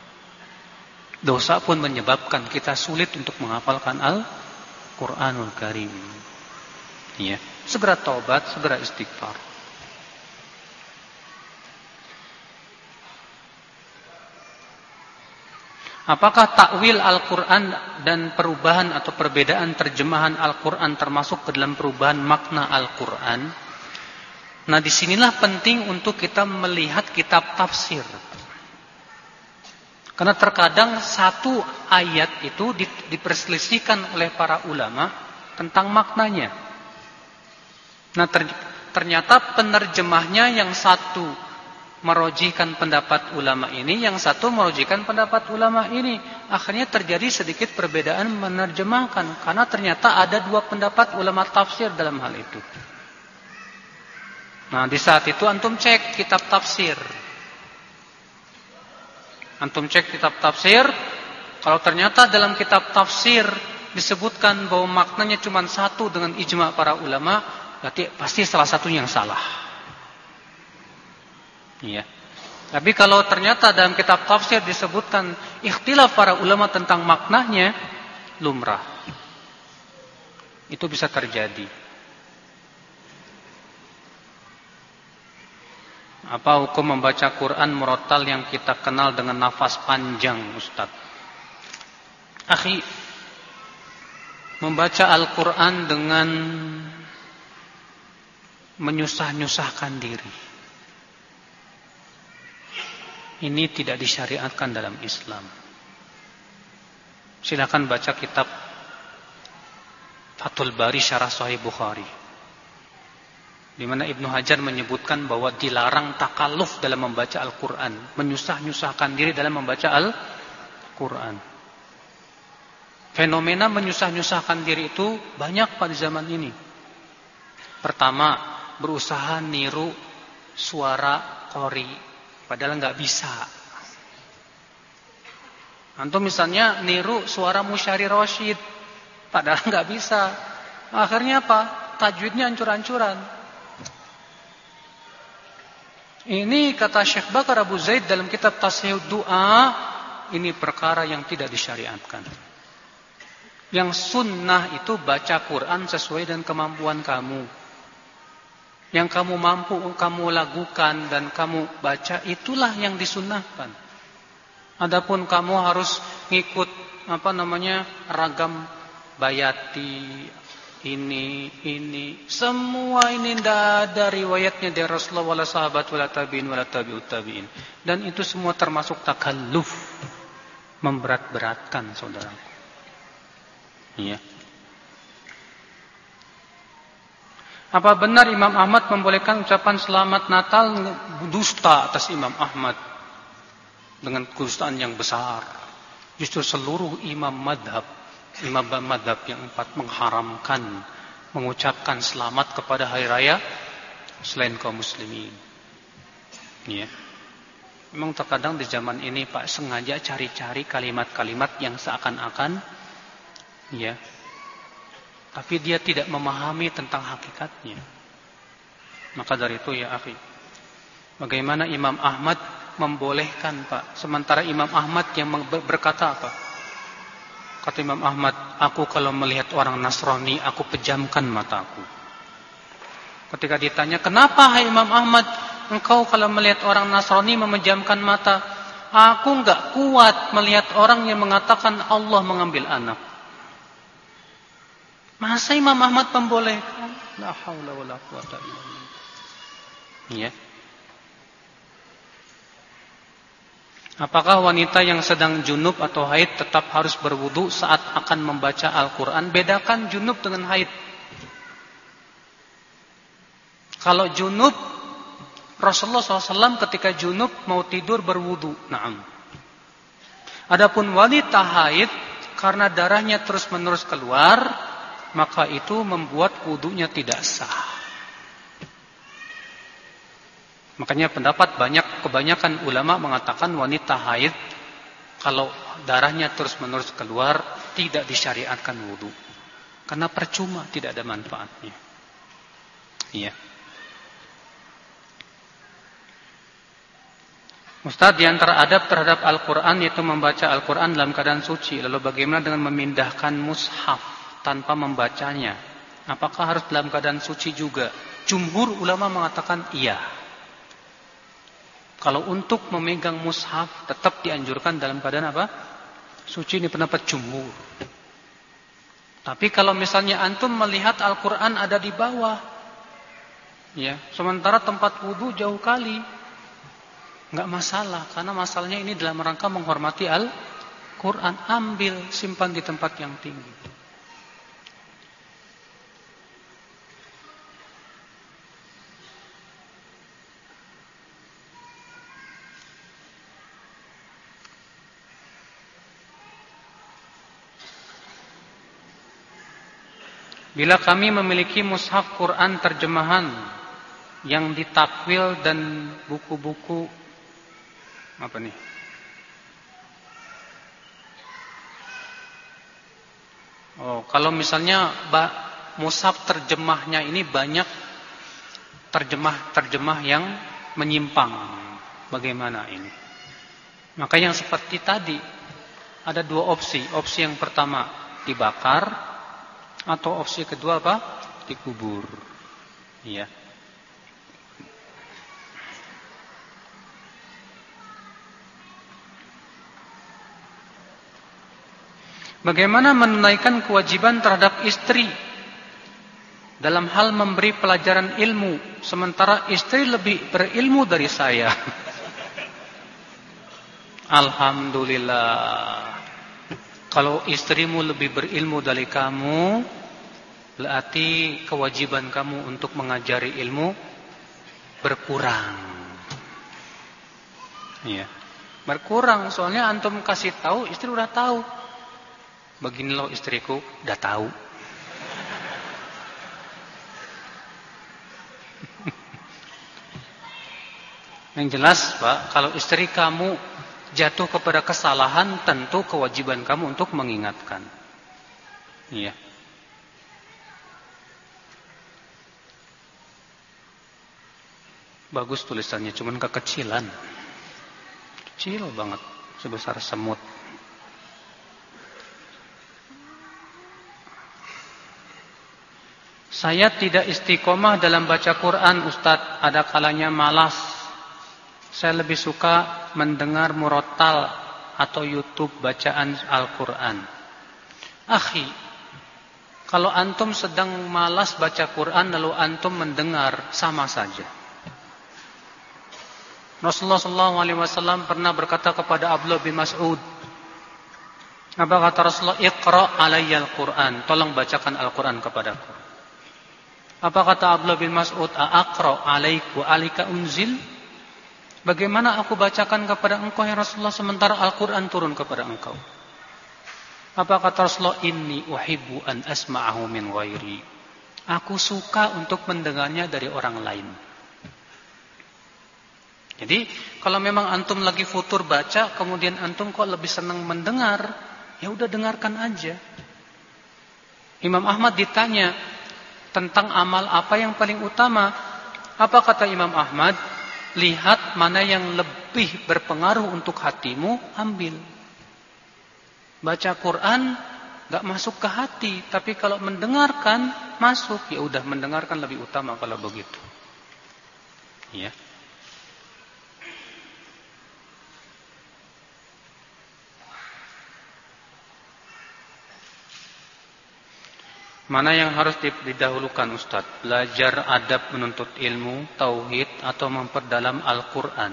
Dosa pun menyebabkan kita sulit untuk menghafalkan Al-Quranul Karim. Ya. Segera taubat, segera istighfar. Apakah takwil Al-Quran dan perubahan atau perbedaan terjemahan Al-Quran termasuk ke dalam perubahan makna Al-Quran? Nah, disinilah penting untuk kita melihat kitab tafsir. Karena terkadang satu ayat itu diperselisihkan oleh para ulama tentang maknanya. Nah, ternyata penerjemahnya yang satu merojihkan pendapat ulama ini, yang satu merojihkan pendapat ulama ini. Akhirnya terjadi sedikit perbedaan menerjemahkan, karena ternyata ada 2 pendapat ulama tafsir dalam hal itu. Nah, di saat itu antum cek kitab tafsir. Antum cek kitab tafsir, kalau ternyata dalam kitab tafsir disebutkan bahwa maknanya cuma satu dengan ijma' para ulama, berarti pasti salah satu yang salah. Iya. Tapi kalau ternyata dalam kitab tafsir disebutkan ikhtilaf para ulama tentang maknanya, lumrah. Itu bisa terjadi. Apa hukum membaca Quran murattal yang kita kenal dengan nafas panjang, Ustaz? Akhi, membaca Al-Quran dengan menyusah-nyusahkan diri, ini tidak disyariatkan dalam Islam. Silakan baca kitab Fathul Bari Syarah Sahih Bukhari, di mana Ibnu Hajar menyebutkan bahwa dilarang takalluf dalam membaca Al-Quran, menyusah-nyusahkan diri dalam membaca Al-Quran. Fenomena menyusah-nyusahkan diri itu banyak pada zaman ini. Pertama, berusaha niru suara qori, padahal nggak bisa. Antum misalnya niru suara Musyari Rasyid, padahal nggak bisa. Akhirnya apa? Tajwidnya hancur-hancuran. Ini kata Syekh Bakar Abu Zaid dalam kitab Tasihud Doa, ini perkara yang tidak disyariatkan. Yang sunnah itu baca Quran sesuai dengan kemampuan kamu. Yang kamu mampu kamu lakukan dan kamu baca, itulah yang disunnahkan. Adapun kamu harus ngikut ragam bayati, ini semua ini tidak ada riwayatnya dari Rasulullah wala sahabat wala tabi'in wala tabi'ut tabi'in, dan itu semua termasuk takalluf, memberat-beratkan saudaraku. Iya. Apa benar Imam Ahmad membolehkan ucapan selamat Natal? Dusta atas Imam Ahmad dengan kedustaan yang besar. Justru seluruh imam madhab yang 4 mengharamkan mengucapkan selamat kepada hari raya selain kaum muslimin. Ya. Memang terkadang di zaman ini Pak sengaja cari-cari kalimat-kalimat yang seakan-akan, ya, tapi dia tidak memahami tentang hakikatnya. Maka dari itu ya akhi, bagaimana Imam Ahmad membolehkan Pak, sementara Imam Ahmad yang berkata apa? Kata Imam Ahmad, aku kalau melihat orang Nasrani, aku pejamkan mataku. Ketika ditanya, kenapa hai Imam Ahmad, engkau kalau melihat orang Nasrani memejamkan mata? Aku enggak kuat melihat orang yang mengatakan Allah mengambil anak. Masa Imam Ahmad membolehkan? La haula wala quwata illa billah. Ya. Apakah wanita yang sedang junub atau haid tetap harus berwudu saat akan membaca Al-Quran? Bedakan junub dengan haid. Kalau junub, Rasulullah SAW ketika junub mau tidur berwudu. Naam. Adapun wanita haid, karena darahnya terus-menerus keluar, maka itu membuat wudunya tidak sah. Makanya kebanyakan ulama mengatakan wanita haid kalau darahnya terus-menerus keluar tidak disyariatkan wudu. Karena percuma, tidak ada manfaatnya. Iya. Ustaz, di antara adab terhadap Al-Quran yaitu membaca Al-Quran dalam keadaan suci. Lalu bagaimana dengan memindahkan mushaf tanpa membacanya? Apakah harus dalam keadaan suci juga? Jumhur ulama mengatakan iya. Kalau untuk memegang mushaf tetap dianjurkan dalam keadaan apa? Suci, ini pendapat jumhur. Tapi kalau misalnya antum melihat Al-Quran ada di bawah, ya, sementara tempat wudu jauh kali, nggak masalah, karena masalahnya ini dalam rangka menghormati Al-Quran. Ambil, simpan di tempat yang tinggi. Bila kami memiliki mushaf Quran terjemahan yang ditakwil dan buku-buku apa nih? Oh, kalau misalnya mushaf terjemahnya ini banyak terjemah yang menyimpang, bagaimana ini? Maka yang seperti tadi ada dua opsi. Opsi yang pertama dibakar, atau opsi kedua apa? Dikubur. Iya. Bagaimana menunaikan kewajiban terhadap istri dalam hal memberi pelajaran ilmu, sementara istri lebih berilmu dari saya? Alhamdulillah. Kalau istrimu lebih berilmu dari kamu, berarti kewajiban kamu untuk mengajari ilmu berkurang. Iya. Berkurang, soalnya antum kasih tahu, istri udah tahu. Begini loh istriku, udah tahu. Yang jelas, Pak, kalau istri kamu jatuh kepada kesalahan, tentu kewajiban kamu untuk mengingatkan. Iya. Bagus tulisannya, cuman kekecilan. Kecil banget, sebesar semut. Saya tidak istiqomah dalam baca Quran, Ustadz. Ada kalanya malas. Saya lebih suka mendengar murotal atau YouTube bacaan Al-Quran. Akhi, kalau antum sedang malas baca Quran lalu antum mendengar, sama saja. Rasulullah SAW pernah berkata kepada Abdullah bin Mas'ud, apa kata Rasulullah? Iqra' alayya al-Quran, tolong bacakan Al-Quran kepadaku. Apa kata Abdullah bin Mas'ud? Aqra' alaiku alika unzil? Bagaimana aku bacakan kepada engkau ya Rasulullah sementara Al-Quran turun kepada engkau? Apa kata Rasulullah? Inni uhibbu an asma'ahu min ghairi. Aku suka untuk mendengarnya dari orang lain. Jadi kalau memang antum lagi futur baca, kemudian antum kok lebih senang mendengar, ya udah dengarkan aja. Imam Ahmad ditanya tentang amal apa yang paling utama. Apa kata Imam Ahmad? Lihat mana yang lebih berpengaruh untuk hatimu, ambil. Baca Quran gak masuk ke hati, tapi kalau mendengarkan masuk. Ya udah, mendengarkan lebih utama kalau begitu. Ya. Mana yang harus didahulukan Ustadz? Belajar adab menuntut ilmu, tauhid, atau memperdalam Al-Quran?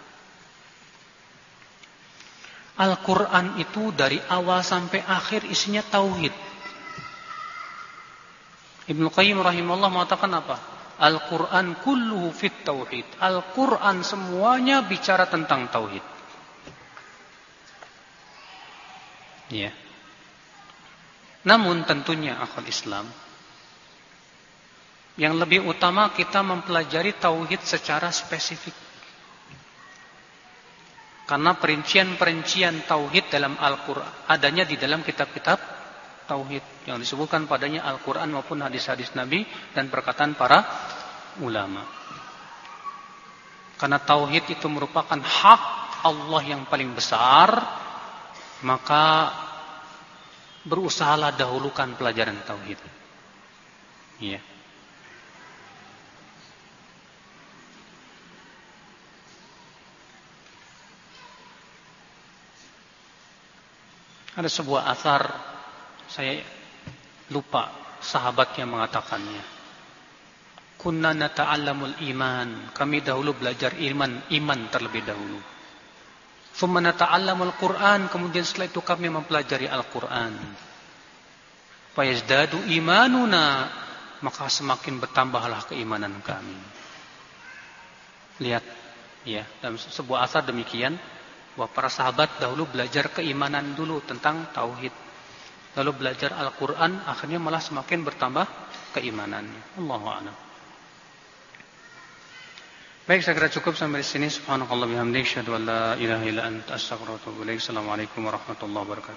Al-Quran itu dari awal sampai akhir isinya tauhid. Ibnu Qayyim rahimahullah mengatakan apa? Al-Quran kulluhu fit tauhid. Al-Quran semuanya bicara tentang tauhid. Ya. Namun tentunya akhwat Islam, yang lebih utama kita mempelajari tauhid secara spesifik. Karena perincian-perincian tauhid dalam Al-Quran adanya di dalam kitab-kitab tauhid yang disebutkan padanya Al-Quran maupun hadis-hadis Nabi dan perkataan para ulama. Karena tauhid itu merupakan hak Allah yang paling besar, maka berusahalah dahulukan pelajaran tauhid. Iya. Ada sebuah athar, saya lupa sahabat yang mengatakannya. Kunna nata'allamul iman, kami dahulu belajar iman terlebih dahulu. Thumma nata'allamul Qur'an, kemudian setelah itu kami mempelajari Al-Qur'an. Fayazdadu imanuna, maka semakin bertambahlah keimanan kami. Lihat, ya, dalam sebuah asar demikian, bahwa para sahabat dahulu belajar keimanan dulu tentang tauhid. Lalu belajar Al-Qur'an, akhirnya malah semakin bertambah keimanannya. Allahu a'lam. Baik, saya kira cukup sampai di sini. Subhanakallah bihamdik, asyhadu an la ilaha illa anta, astaghfiruka wa atubu ilaik. Assalamualaikum warahmatullahi wabarakatuh.